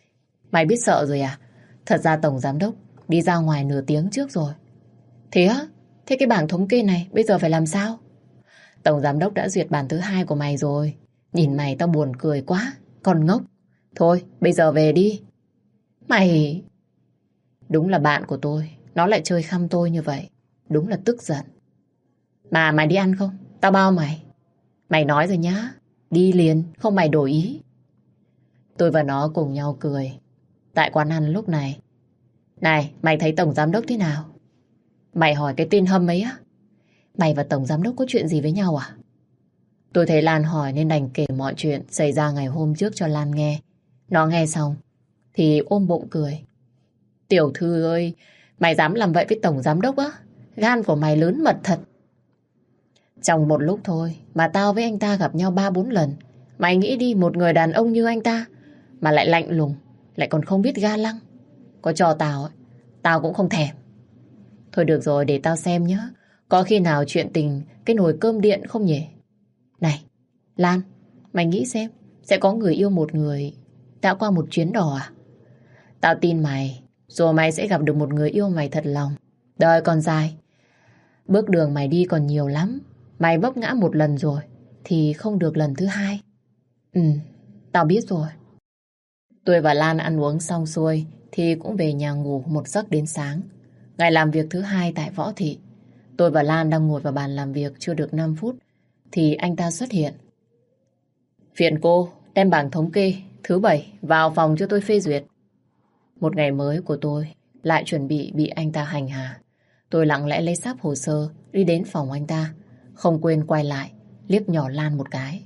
Mày biết sợ rồi à? Thật ra tổng giám đốc đi ra ngoài nửa tiếng trước rồi. Thế á? Thế cái bảng thống kê này bây giờ phải làm sao? Tổng giám đốc đã duyệt bản thứ hai của mày rồi. Nhìn mày tao buồn cười quá. Còn ngốc. Thôi, bây giờ về đi. Mày... Đúng là bạn của tôi. Nó lại chơi khăm tôi như vậy. Đúng là tức giận. Mà mày đi ăn không? Tao bao mày. Mày nói rồi nhá. Đi liền, không mày đổi ý. Tôi và nó cùng nhau cười. Tại quán ăn lúc này. Này, mày thấy tổng giám đốc thế nào? Mày hỏi cái tên Hâm ấy á? Mày và tổng giám đốc có chuyện gì với nhau à? Tôi thấy Lan hỏi nên đành kể mọi chuyện xảy ra ngày hôm trước cho Lan nghe. Nó nghe xong thì ôm bụng cười. Tiểu thư ơi, mày dám làm vậy với tổng giám đốc á? Gan của mày lớn mật thật. Trong một lúc thôi mà tao với anh ta gặp nhau ba bốn lần. Mày nghĩ đi, một người đàn ông như anh ta mà lại lạnh lùng, lại còn không biết ga lăng. Có cho tao ấy, tao cũng không thèm. Thôi được rồi, để tao xem nhá. Có khi nào chuyện tình cái nồi cơm điện không nhỉ? Này, Lan, mày nghĩ xem, sẽ có người yêu một người đã qua một chuyến đò à? Tao tin mày, rồi mày sẽ gặp được một người yêu mày thật lòng. Đời còn dài, bước đường mày đi còn nhiều lắm. Mày vấp ngã một lần rồi thì không được lần thứ hai. Ừ, tao biết rồi. Tôi và Lan ăn uống xong xuôi thì cũng về nhà ngủ một giấc đến sáng. Ngày làm việc thứ hai tại Võ Thị. Tôi và Lan đang ngồi vào bàn làm việc chưa được năm phút thì anh ta xuất hiện. Phiền cô đem bảng thống kê thứ bảy vào phòng cho tôi phê duyệt. Một ngày mới của tôi lại chuẩn bị bị anh ta hành hạ. Tôi lặng lẽ lấy sáp hồ sơ đi đến phòng anh ta, không quên quay lại liếc nhỏ Lan một cái.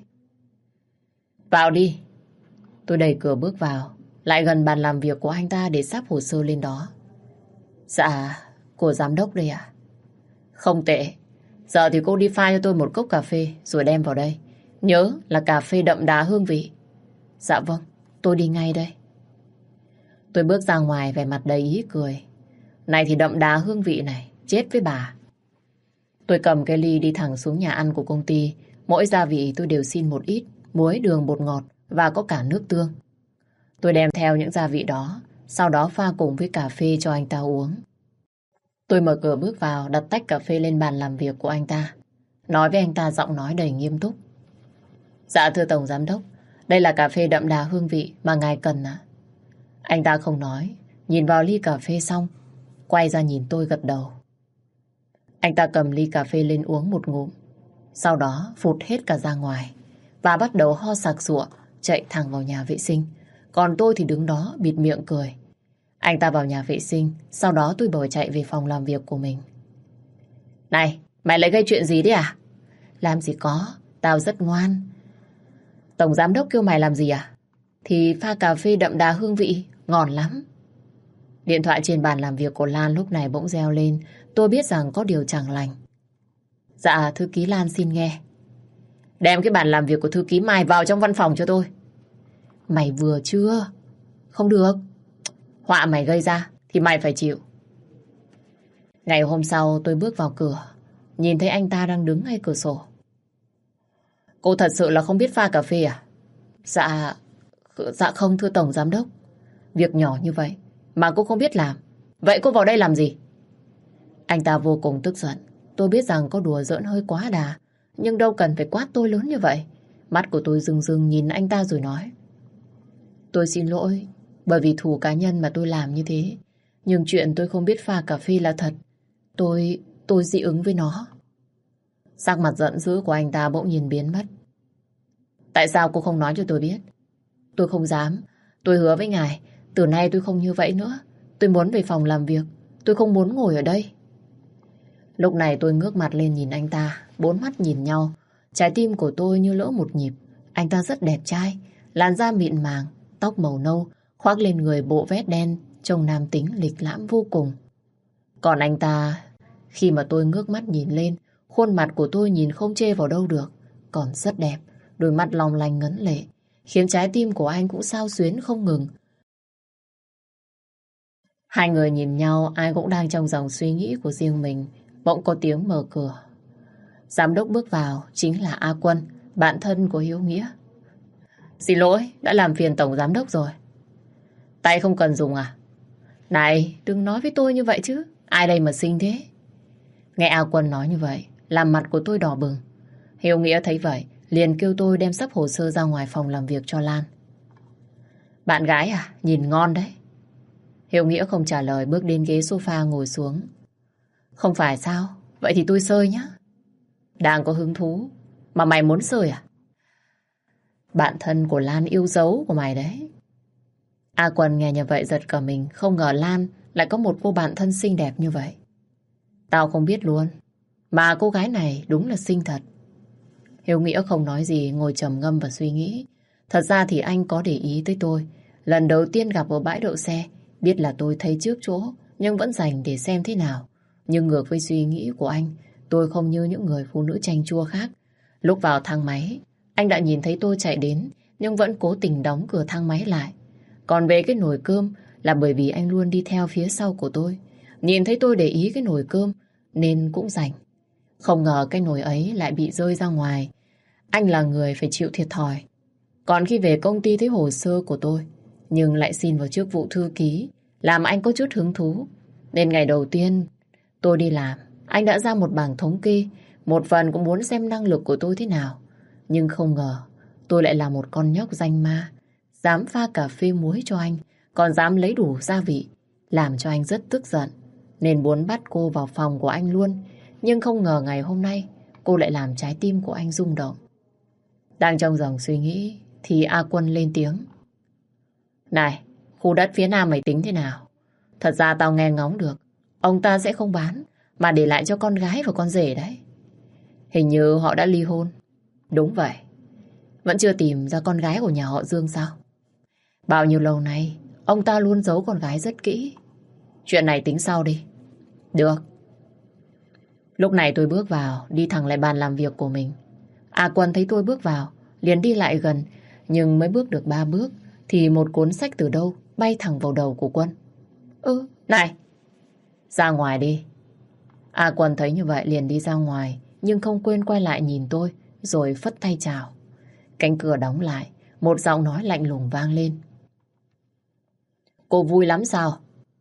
Vào đi. Tôi đẩy cửa bước vào, lại gần bàn làm việc của anh ta để sáp hồ sơ lên đó. Dạ, của giám đốc đây à? Không tệ. Giờ thì cô đi pha cho tôi một cốc cà phê rồi đem vào đây. Nhớ là cà phê đậm đà hương vị. Dạ vâng, tôi đi ngay đây. Tôi bước ra ngoài vẻ mặt đầy ý cười. Này thì đậm đà hương vị này, chết với bà. Tôi cầm cái ly đi thẳng xuống nhà ăn của công ty. Mỗi gia vị tôi đều xin một ít, muối, đường, bột ngọt và có cả nước tương. Tôi đem theo những gia vị đó, sau đó pha cùng với cà phê cho anh ta uống. Tôi mở cửa bước vào, đặt tách cà phê lên bàn làm việc của anh ta. Nói với anh ta giọng nói đầy nghiêm túc. Dạ thưa Tổng Giám Đốc, đây là cà phê đậm đà hương vị mà ngài cần ạ. Anh ta không nói, nhìn vào ly cà phê xong, quay ra nhìn tôi gật đầu. Anh ta cầm ly cà phê lên uống một ngụm, sau đó phụt hết cả ra ngoài và bắt đầu ho sặc sụa, chạy thẳng vào nhà vệ sinh. Còn tôi thì đứng đó bịt miệng cười. Anh ta vào nhà vệ sinh, sau đó tôi bỏ chạy về phòng làm việc của mình. Này, mày lại gây chuyện gì đấy à? Làm gì có, tao rất ngoan. Tổng giám đốc kêu mày làm gì à? Thì pha cà phê đậm đà hương vị, ngon lắm. Điện thoại trên bàn làm việc của Lan lúc này bỗng reo lên. Tôi biết rằng có điều chẳng lành. Dạ, thư ký Lan xin nghe. Đem cái bàn làm việc của thư ký Mai vào trong văn phòng cho tôi. Mày vừa chưa? Không được. Họa mày gây ra thì mày phải chịu. Ngày hôm sau tôi bước vào cửa, nhìn thấy anh ta đang đứng ngay cửa sổ. Cô thật sự là không biết pha cà phê à? Dạ, dạ không thưa Tổng Giám Đốc. Việc nhỏ như vậy mà cô không biết làm. Vậy cô vào đây làm gì? Anh ta vô cùng tức giận. Tôi biết rằng có đùa giỡn hơi quá đà, nhưng đâu cần phải quát tôi lớn như vậy. Mắt của tôi rưng rưng nhìn anh ta rồi nói. Tôi xin lỗi bởi vì thù cá nhân mà tôi làm như thế. Nhưng chuyện tôi không biết pha cà phê là thật. Tôi, tôi dị ứng với nó. Sắc mặt giận dữ của anh ta bỗng nhiên biến mất. Tại sao cô không nói cho tôi biết? Tôi không dám. Tôi hứa với ngài, từ nay tôi không như vậy nữa. Tôi muốn về phòng làm việc. Tôi không muốn ngồi ở đây. Lúc này tôi ngước mặt lên nhìn anh ta. Bốn mắt nhìn nhau. Trái tim của tôi như lỡ một nhịp. Anh ta rất đẹp trai. Làn da mịn màng, tóc màu nâu, khoác lên người bộ vest đen, trông nam tính lịch lãm vô cùng. Còn anh ta, khi mà tôi ngước mắt nhìn lên, khuôn mặt của tôi nhìn không chê vào đâu được. Còn rất đẹp, đôi mắt long lanh ngấn lệ, khiến trái tim của anh cũng xao xuyến không ngừng. Hai người nhìn nhau, ai cũng đang trong dòng suy nghĩ của riêng mình. Bỗng có tiếng mở cửa. Giám đốc bước vào, chính là A Quân, bạn thân của Hiếu Nghĩa. Xin lỗi, đã làm phiền Tổng Giám đốc rồi. Tay không cần dùng à? Này, đừng nói với tôi như vậy chứ. Ai đây mà xinh thế? Nghe A Quân nói như vậy, làm mặt của tôi đỏ bừng. Hiếu Nghĩa thấy vậy, liền kêu tôi đem sắp hồ sơ ra ngoài phòng làm việc cho Lan. Bạn gái à? Nhìn ngon đấy. Hiếu Nghĩa không trả lời, bước đến ghế sofa ngồi xuống. Không phải sao? Vậy thì tôi sơi nhá. Đang có hứng thú, mà mày muốn sơi à? Bạn thân của Lan yêu dấu của mày đấy. A Quân nghe như vậy giật cả mình, không ngờ Lan lại có một cô bạn thân xinh đẹp như vậy. Tao không biết luôn, mà cô gái này đúng là xinh thật. Hiếu Nghĩa không nói gì, ngồi trầm ngâm và suy nghĩ. Thật ra thì anh có để ý tới tôi. Lần đầu tiên gặp ở bãi đậu xe, biết là tôi thấy trước chỗ, nhưng vẫn dành để xem thế nào. Nhưng ngược với suy nghĩ của anh, tôi không như những người phụ nữ chanh chua khác. Lúc vào thang máy, anh đã nhìn thấy tôi chạy đến, nhưng vẫn cố tình đóng cửa thang máy lại. Còn về cái nồi cơm là bởi vì anh luôn đi theo phía sau của tôi. Nhìn thấy tôi để ý cái nồi cơm nên cũng rảnh. Không ngờ cái nồi ấy lại bị rơi ra ngoài. Anh là người phải chịu thiệt thòi. Còn khi về công ty thấy hồ sơ của tôi, nhưng lại xin vào chức vụ thư ký, làm anh có chút hứng thú. Nên ngày đầu tiên tôi đi làm, anh đã ra một bảng thống kê, một phần cũng muốn xem năng lực của tôi thế nào. Nhưng không ngờ tôi lại là một con nhóc danh ma, dám pha cà phê muối cho anh, còn dám lấy đủ gia vị, làm cho anh rất tức giận, nên muốn bắt cô vào phòng của anh luôn. Nhưng không ngờ ngày hôm nay cô lại làm trái tim của anh rung động. Đang trong dòng suy nghĩ thì A Quân lên tiếng. Này, khu đất phía Nam mày tính thế nào? Thật ra tao nghe ngóng được, ông ta sẽ không bán, mà để lại cho con gái và con rể đấy. Hình như họ đã ly hôn. Đúng vậy. Vẫn chưa tìm ra con gái của nhà họ Dương sao? Bao nhiêu lâu nay ông ta luôn giấu con gái rất kỹ. Chuyện này tính sau đi. Được. Lúc này tôi bước vào, đi thẳng lại bàn làm việc của mình. A Quân thấy tôi bước vào, liền đi lại gần, nhưng mới bước được ba bước thì một cuốn sách từ đâu bay thẳng vào đầu của Quân. Ừ, này, ra ngoài đi. A Quân thấy như vậy liền đi ra ngoài, nhưng không quên quay lại nhìn tôi, rồi phất tay chào. Cánh cửa đóng lại, một giọng nói lạnh lùng vang lên. Cô vui lắm sao?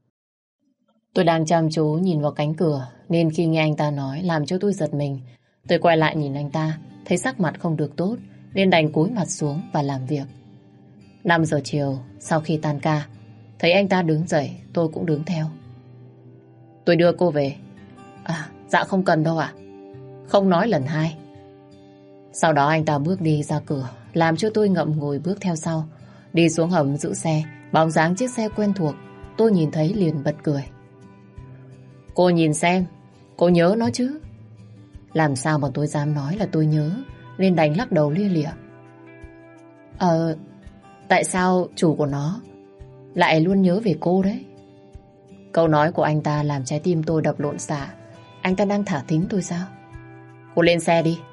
Tôi đang chăm chú nhìn vào cánh cửa, nên khi nghe anh ta nói làm cho tôi giật mình. Tôi quay lại nhìn anh ta, thấy sắc mặt không được tốt, nên đành cúi mặt xuống và làm việc. năm giờ chiều, sau khi tan ca, thấy anh ta đứng dậy, tôi cũng đứng theo. Tôi đưa cô về. À, dạ không cần đâu ạ. Không nói lần hai. Sau đó anh ta bước đi ra cửa, làm cho tôi ngậm ngùi bước theo sau. Đi xuống hầm giữ xe, bóng dáng chiếc xe quen thuộc, tôi nhìn thấy liền bật cười. Cô nhìn xem, cô nhớ nó chứ? Làm sao mà tôi dám nói là tôi nhớ, nên đành lắc đầu lia lịa. Ờ, tại sao chủ của nó lại luôn nhớ về cô đấy? Câu nói của anh ta làm trái tim tôi đập lộn xạ. Anh ta đang thả thính tôi sao? Cô lên xe đi.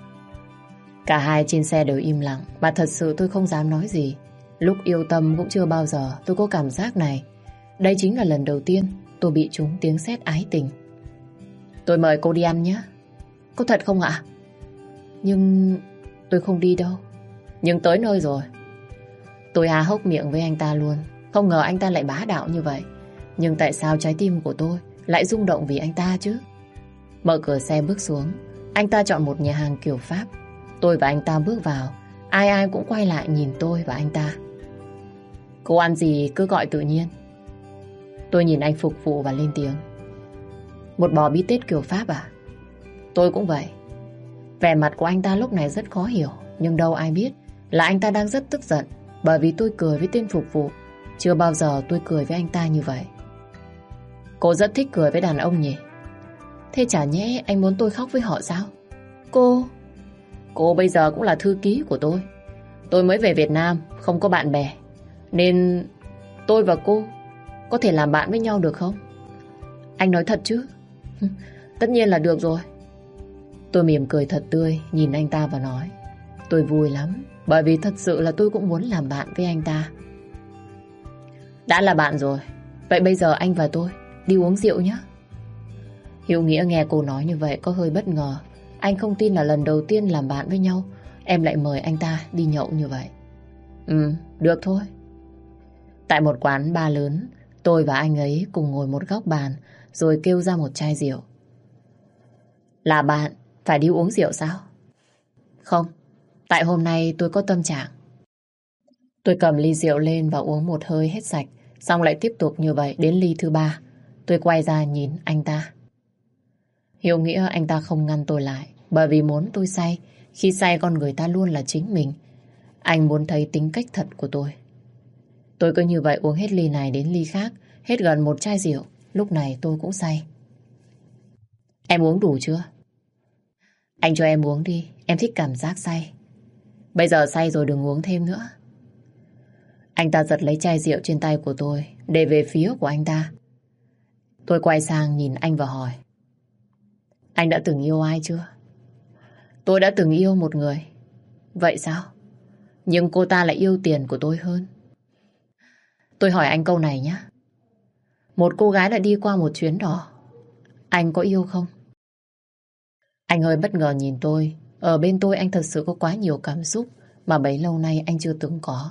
Cả hai trên xe đều im lặng, mà thật sự tôi không dám nói gì. Lúc yêu Tâm cũng chưa bao giờ tôi có cảm giác này. Đây chính là lần đầu tiên tôi bị trúng tiếng sét ái tình. Tôi mời cô đi ăn nhé. Có thật không ạ? Nhưng tôi không đi đâu. Nhưng tới nơi rồi. Tôi há hốc miệng với anh ta luôn. Không ngờ anh ta lại bá đạo như vậy. Nhưng tại sao trái tim của tôi lại rung động vì anh ta chứ? Mở cửa xe bước xuống, anh ta chọn một nhà hàng kiểu Pháp. Tôi và anh ta bước vào, ai ai cũng quay lại nhìn tôi và anh ta. Cô ăn gì cứ gọi tự nhiên. Tôi nhìn anh phục vụ và lên tiếng. Một bò bít tết kiểu Pháp à? Tôi cũng vậy. Vẻ mặt của anh ta lúc này rất khó hiểu, nhưng đâu ai biết là anh ta đang rất tức giận bởi vì tôi cười với tên phục vụ. Chưa bao giờ tôi cười với anh ta như vậy. Cô rất thích cười với đàn ông nhỉ? Thế chả nhẽ anh muốn tôi khóc với họ sao? Cô... Cô bây giờ cũng là thư ký của tôi. Tôi mới về Việt Nam, không có bạn bè, nên tôi và cô có thể làm bạn với nhau được không? Anh nói thật chứ? Tất nhiên là được rồi. Tôi mỉm cười thật tươi, nhìn anh ta và nói. Tôi vui lắm, bởi vì thật sự là tôi cũng muốn làm bạn với anh ta. Đã là bạn rồi, vậy bây giờ anh và tôi đi uống rượu nhé. Hiếu Nghĩa nghe cô nói như vậy có hơi bất ngờ. Anh không tin là lần đầu tiên làm bạn với nhau em lại mời anh ta đi nhậu như vậy. Ừ, được thôi. Tại một quán bar lớn, tôi và anh ấy cùng ngồi một góc bàn rồi kêu ra một chai rượu. Là bạn phải đi uống rượu sao? Không, tại hôm nay tôi có tâm trạng. Tôi cầm ly rượu lên và uống một hơi hết sạch, xong lại tiếp tục như vậy đến ly thứ ba. Tôi quay ra nhìn anh ta. Hiểu nghĩa anh ta không ngăn tôi lại, bởi vì muốn tôi say. Khi say con người ta luôn là chính mình. Anh muốn thấy tính cách thật của tôi. Tôi cứ như vậy uống hết ly này đến ly khác, hết gần một chai rượu. Lúc này tôi cũng say. Em uống đủ chưa? Anh cho em uống đi, em thích cảm giác say. Bây giờ say rồi đừng uống thêm nữa. Anh ta giật lấy chai rượu trên tay của tôi, để về phía của anh ta. Tôi quay sang nhìn anh và hỏi. Anh đã từng yêu ai chưa? Tôi đã từng yêu một người. Vậy sao? Nhưng cô ta lại yêu tiền của tôi hơn. Tôi hỏi anh câu này nhé. Một cô gái đã đi qua một chuyến đò, anh có yêu không? Anh hơi bất ngờ nhìn tôi. Ở bên tôi anh thật sự có quá nhiều cảm xúc mà bấy lâu nay anh chưa từng có.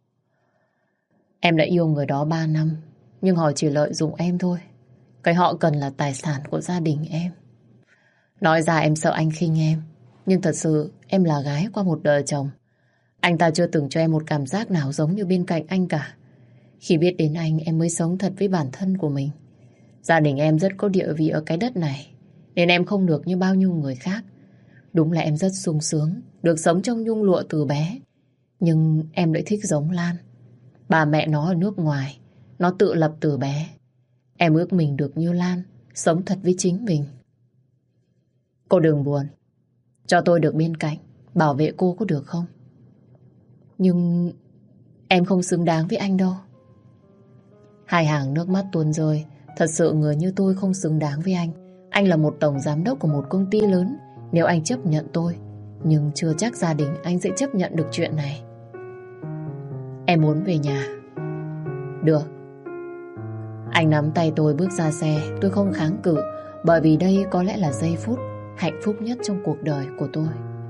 Em đã yêu người đó ba năm, nhưng họ chỉ lợi dụng em thôi. Cái họ cần là tài sản của gia đình em. Nói ra em sợ anh khinh em, nhưng thật sự em là gái qua một đời chồng. Anh ta chưa từng cho em một cảm giác nào giống như bên cạnh anh cả. Khi biết đến anh em mới sống thật với bản thân của mình. Gia đình em rất có địa vị ở cái đất này, nên em không được như bao nhiêu người khác. Đúng là em rất sung sướng được sống trong nhung lụa từ bé. Nhưng em lại thích giống Lan. Bà mẹ nó ở nước ngoài, nó tự lập từ bé. Em ước mình được như Lan, sống thật với chính mình. Cô đừng buồn, cho tôi được bên cạnh bảo vệ cô có được không? Nhưng em không xứng đáng với anh đâu. Hai hàng nước mắt tuôn rơi. Thật sự người như tôi không xứng đáng với anh. Anh là một tổng giám đốc của một công ty lớn. Nếu anh chấp nhận tôi, nhưng chưa chắc gia đình anh sẽ chấp nhận được chuyện này. Em muốn về nhà. Được. Anh nắm tay tôi bước ra xe. Tôi không kháng cự, bởi vì đây có lẽ là giây phút hạnh phúc nhất trong cuộc đời của tôi.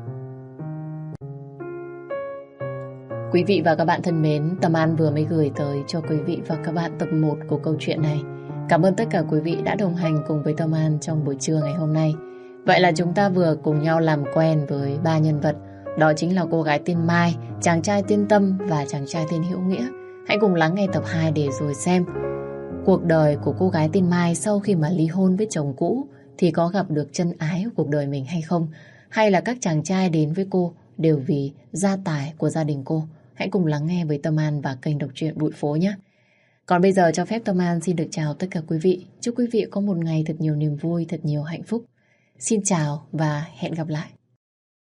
Quý vị và các bạn thân mến, Tâm An vừa mới gửi tới cho quý vị và các bạn tập một của câu chuyện này. Cảm ơn tất cả quý vị đã đồng hành cùng với Tâm An trong buổi trưa ngày hôm nay. Vậy là chúng ta vừa cùng nhau làm quen với ba nhân vật. Đó chính là cô gái tên Mai, chàng trai tên Tâm và chàng trai tên Hữu Nghĩa. Hãy cùng lắng nghe tập hai để rồi xem cuộc đời của cô gái tên Mai sau khi mà ly hôn với chồng cũ thì có gặp được chân ái của cuộc đời mình hay không. Hay là các chàng trai đến với cô đều vì gia tài của gia đình cô. Hãy cùng lắng nghe với Tâm An và kênh đọc truyện Bụi Phố nhé. Còn bây giờ cho phép Tâm An xin được chào tất cả quý vị. Chúc quý vị có một ngày thật nhiều niềm vui, thật nhiều hạnh phúc. Xin chào và hẹn gặp lại.